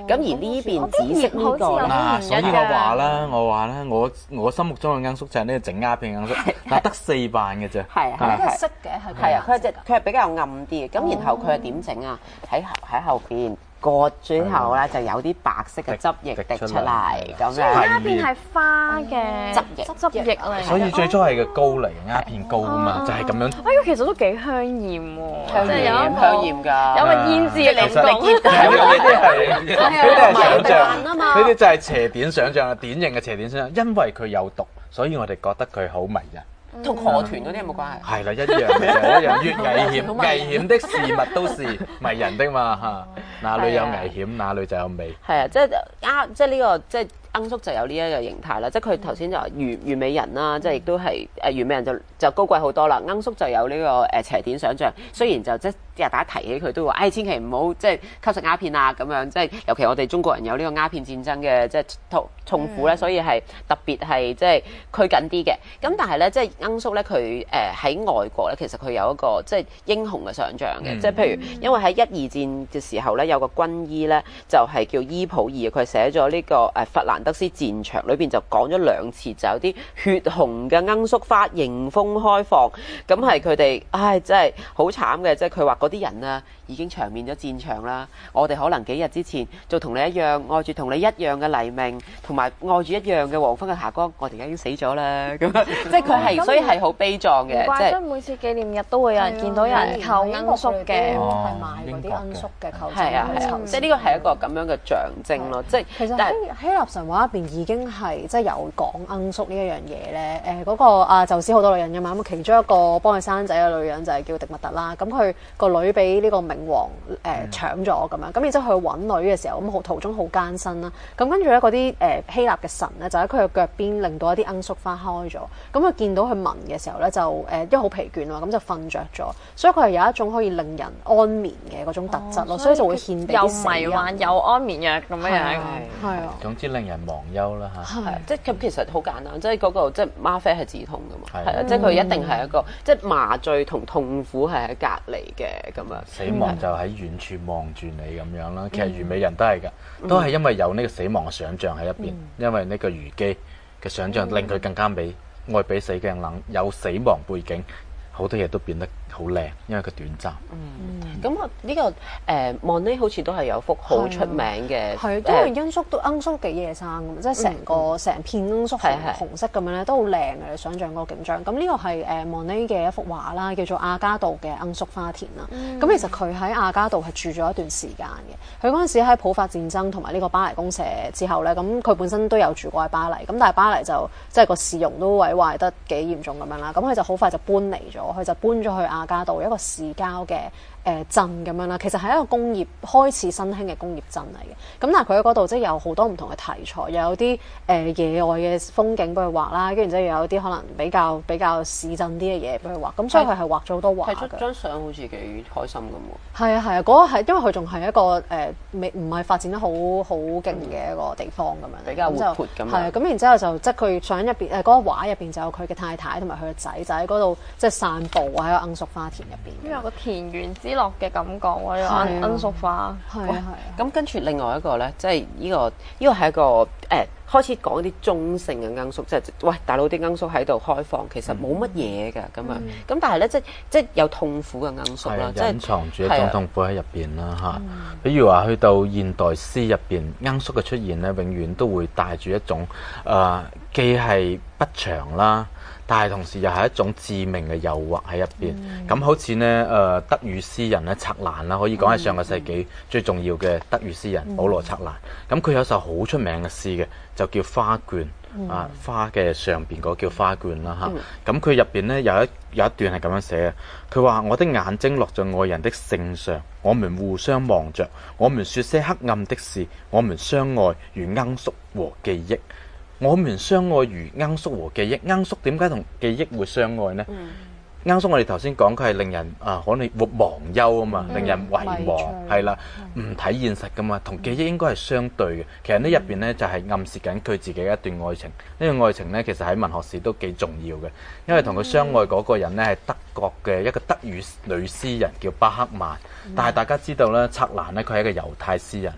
咁而呢邊紫色呢個咧， 嗱，所以我話啦，我話啦，我我心目中嘅罌粟就係呢個整鴉片嘅罌粟，但係得四瓣嘅啫。 係係係色嘅係。 係啊，佢係隻佢係比較暗啲嘅。咁然後佢係點整啊？喺喺後邊。割咗之後咧，就有啲白色嘅汁液滴出嚟，咁樣。 鴉片係花嘅汁液，汁液嚟。 所以最初係個膏嚟嘅，鴉片膏啊嘛，就係咁樣。 哎呀，其實都幾香豔喎，即係有一個香豔㗎， 有個胭脂嘅感覺。 呢啲係呢啲係想像啊嘛，呢啲就係邪典想像啊，典型嘅邪典想像。因為佢有毒，所以我哋覺得佢好迷人。 同河豚嗰啲有冇關係？ 係啦，一樣嘅，一樣。越危險，危險的事物都是迷人的嘛嚇。哪裏有危險，哪裏就有美。 係啊，即係啱，即係呢個即係罌粟就有呢一個形態啦。即係佢頭先就話完完美人啦，即係亦都係誒完美人就就高貴好多啦。罌粟就有呢個誒邪典想像，雖然就即係。日大家提起佢都話，誒、哎、千祈唔好即係吸食鴉片啊咁樣，即係尤其我哋中國人有呢個鴉片戰爭嘅即係痛痛苦咧，所以係特別係即係拘謹啲嘅。咁但係咧，即係罌粟咧，佢誒喺外國咧，其實佢有一個即係英雄嘅想像嘅，即係、嗯、譬如因為喺一二戰嘅時候咧，有個軍醫咧就係、是、叫伊普爾，佢寫咗呢個誒弗蘭德斯戰場裏邊就講咗兩次，就有啲血紅嘅罌粟花迎風開放，咁係佢哋唉真係好慘嘅，即係佢話。嗰啲人啊，已經長眠咗戰場啦。我哋可能幾日之前就同你一樣，愛住同你一樣嘅黎明，同埋愛住一樣嘅黃昏嘅霞光。我哋而家已經死咗啦。咁即係佢係，所以係好悲壯嘅。 怪得每次紀念日都會有人見到有人扣罌粟嘅， 係賣嗰啲罌粟嘅扣。 係啊係啊，即係呢個係一個咁樣嘅象徵咯。即係其實喺希臘神話入邊已經係即係有講罌粟呢一樣嘢咧。誒嗰個啊宙斯好多女人㗎嘛，咁其中一個幫佢生仔嘅女人就係叫狄密特啦。咁佢個女俾呢個冥王誒、呃、搶咗咁樣，咁然之後去揾女嘅時候，咁途中好艱辛啦。咁跟住咧嗰啲誒希臘嘅神咧，就喺佢嘅腳邊令到一啲罌粟花開咗。咁佢見到佢聞嘅時候咧，就誒、呃、因為好疲倦喎，咁就瞓着咗。所以佢係有一種可以令人安眠嘅嗰種特質咯，哦、所, 以所以就會獻俾啲死人。 又迷幻又安眠藥咁樣樣， 係啊。 總之令人忘憂啦嚇。 係即係咁其實好簡單，即係嗰個即係嗎啡係止痛㗎嘛，係啊，即係佢一定係一個即係麻醉同痛苦係喺隔離嘅咁樣。 死亡就喺遠處望住你咁樣啦，其實虞美人都係㗎，都係因為有呢個死亡嘅想像喺入邊，因為呢個虞姬嘅想像令佢更加美，愛比死更冷，有死亡背景，好多嘢都變得好靚，因為佢短暫。 嗯，咁我呢個誒莫奈好似都係有幅好出名嘅， 係因為罌粟都罌粟幾夜生㗎嘛，即係成個成片罌粟紅紅色咁樣咧，都好靚嘅。你想象嗰個景象。咁呢個係誒莫奈嘅一幅畫啦，叫做亞加道嘅罌粟花田啦。咁其實佢喺亞加道係住咗一段時間嘅。佢嗰陣時喺普法戰爭同埋呢個巴黎公社之後咧，咁佢本身都有住過喺巴黎。咁但係巴黎就即係個市容都毀壞得幾嚴重咁樣啦。咁佢就好快就搬離咗，佢就搬咗去亞加道一個市郊嘅誒鎮咁樣啦，其實係一個工業開始新興嘅工業鎮嚟嘅。咁但係佢喺嗰度即係有好多唔同嘅題材，又有啲誒、呃、野外嘅風景俾佢畫啦，跟住然之後又有啲可能比較比較市鎮啲嘅嘢俾佢畫。咁所以佢係畫咗好多畫嘅。 係張相好似幾開心咁喎。 係啊係啊，嗰、那個係因為佢仲係一個誒未唔係發展得好好勁嘅一個地方咁樣， 比較活潑咁。 係啊，咁然之後就即係佢相入邊誒嗰個畫入邊就有佢嘅太太同埋佢嘅仔就喺嗰度即係散步喺個罌粟花田入邊。 有個田園之樂嘅感覺喎，有罌罌粟花。 係啊係啊。 咁跟住另外一個咧，即係呢個呢個係一個誒、欸、開始講啲中性嘅罌粟，即係喂大佬啲罌粟喺度開放，其實冇乜嘢㗎咁樣。咁、嗯、但係咧，即係即係有痛苦嘅罌粟啦，即係隱藏住一種痛苦喺入邊啦嚇。嗯、比如話去到現代詩入邊，罌粟嘅出現咧，永遠都會帶住一種誒、呃，既係不祥啦。但係同時又係一種致命嘅誘惑喺入邊，咁、嗯、好似呢，誒、呃、德語詩人咧策蘭啦，可以講係上個世紀最重要嘅德語詩人、嗯、保羅策蘭。咁佢有首好出名嘅詩嘅，就叫花卷、嗯、啊，花嘅上邊嗰叫花卷啦嚇。咁佢入邊呢，有一有一段係咁樣寫嘅，佢話：我的眼睛落在愛人的性上，我們互相望着，我們説些黑暗的事，我們相愛如罌粟和記憶。我們相愛如罌粟和記憶，罌粟點解同記憶會相愛呢？罌粟、嗯、我哋頭先講佢係令人啊可能會忘憂啊嘛，嗯、令人遺忘係啦，唔睇、嗯、現實噶嘛，同記憶應該係相對嘅。其實呢入邊呢，就係、是、暗示緊佢自己嘅一段愛情。呢、這個愛情呢，其實喺文學史都幾重要嘅，因為同佢相愛嗰個人呢，係德國嘅一個德語女詩人叫巴克曼。嗯、但係大家知道咧，策蘭呢，佢係一個猶太詩人。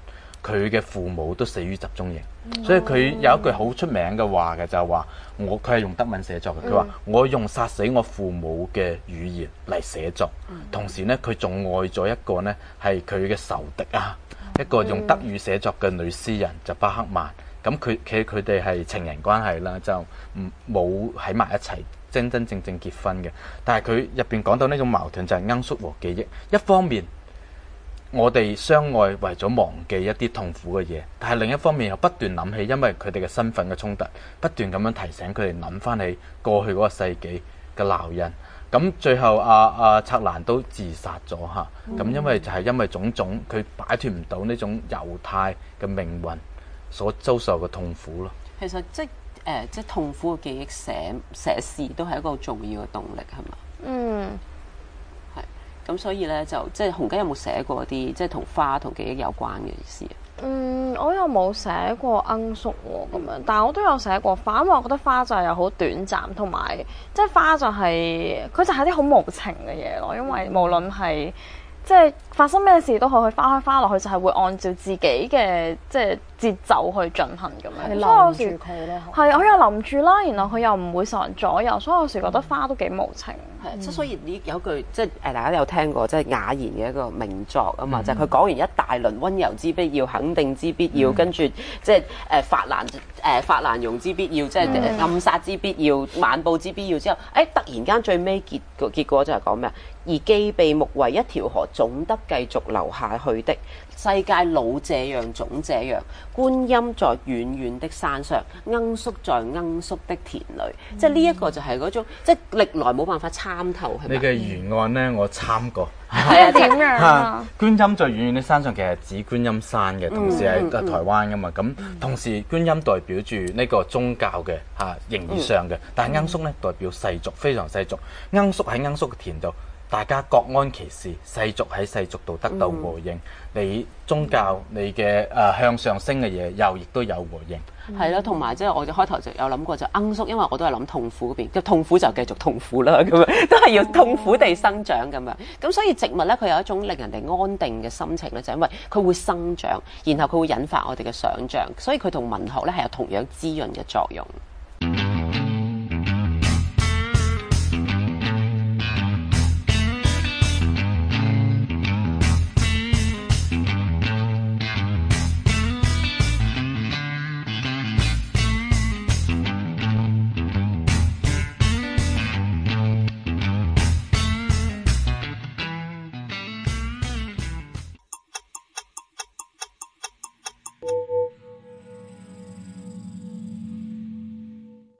佢嘅父母都死於集中營，嗯、所以佢有一句好出名嘅話嘅就係話我佢係用德文寫作嘅，佢話、嗯、我用殺死我父母嘅語言嚟寫作，嗯、同時呢，佢仲愛咗一個呢係佢嘅仇敵啊，嗯、一個用德語寫作嘅女詩人就巴克曼。咁佢其實佢哋係情人關係啦，就唔冇喺埋一齊真真正正結婚嘅。但係佢入邊講到呢種矛盾就係罌粟和記憶。一方面我哋相愛為咗忘記一啲痛苦嘅嘢，但係另一方面又不斷諗起，因為佢哋嘅身份嘅衝突，不斷咁樣提醒佢哋諗翻起過去嗰個世紀嘅烙印。咁最後阿阿策蘭都自殺咗嚇。咁、嗯、因為就係因為種種佢擺脫唔到呢種猶太嘅命運所遭受嘅痛苦咯。 其實即係誒、呃，即係痛苦嘅記憶寫寫詩都係一個好重要嘅動力，係嘛？嗯，係。咁所以咧就即係洪基有冇寫過啲即係同花同記憶有關嘅意思啊？ 嗯，我又冇寫過罌粟喎咁樣，但係我都有寫過花，因為我覺得花就係又好短暫，同埋即係花就係、是、佢就係啲好無情嘅嘢咯，因為無論係。即係發生咩事都好，佢花開花落去就係會按照自己嘅即係節奏去進行咁樣。 你攬住佢咯， 係佢又攬住啦，然後佢又唔會受人左右，所以有時覺得花都幾無情。 係即係所以呢有句即係誒大家都有聽過，即係雅言嘅一個名作啊嘛，嗯、就係佢講完一大輪温柔之必要、肯定之必要，嗯、跟住即係誒法蘭誒法蘭容之必要，即係、嗯、暗殺之必要、晚報之必要之後，誒、哎、突然間最尾結個結果就係講咩？而既被目為一條河，總得繼續流下去的。世界老這樣，總這樣。觀音在遠遠的山上，罌粟在罌粟的田裏。嗯、即係呢一個就係嗰種，即係歷來冇辦法參透。係咪？ 你嘅原案呢，我參過。 係啊，點樣啊？ 觀音在遠遠的山上，其實係指觀音山嘅，同時係台灣噶嘛。咁、嗯嗯、同時觀音代表住呢個宗教嘅嚇形而上嘅，嗯、但係罌粟咧代表世俗，非常世俗。罌粟喺罌粟嘅田度。大家各安其事，世俗喺世俗度得到和應。嗯、你宗教你嘅誒、呃、向上升嘅嘢，又亦都有和應。 係啦、嗯，同埋即係我哋開頭就有諗過就罌粟，因為我都係諗痛苦嗰邊，咁痛苦就繼續痛苦啦，咁樣都係要痛苦地生長咁樣。咁所以植物咧，佢有一種令人哋安定嘅心情咧，就係、因為佢會生長，然後佢會引發我哋嘅想像，所以佢同文學咧係有同樣滋潤嘅作用。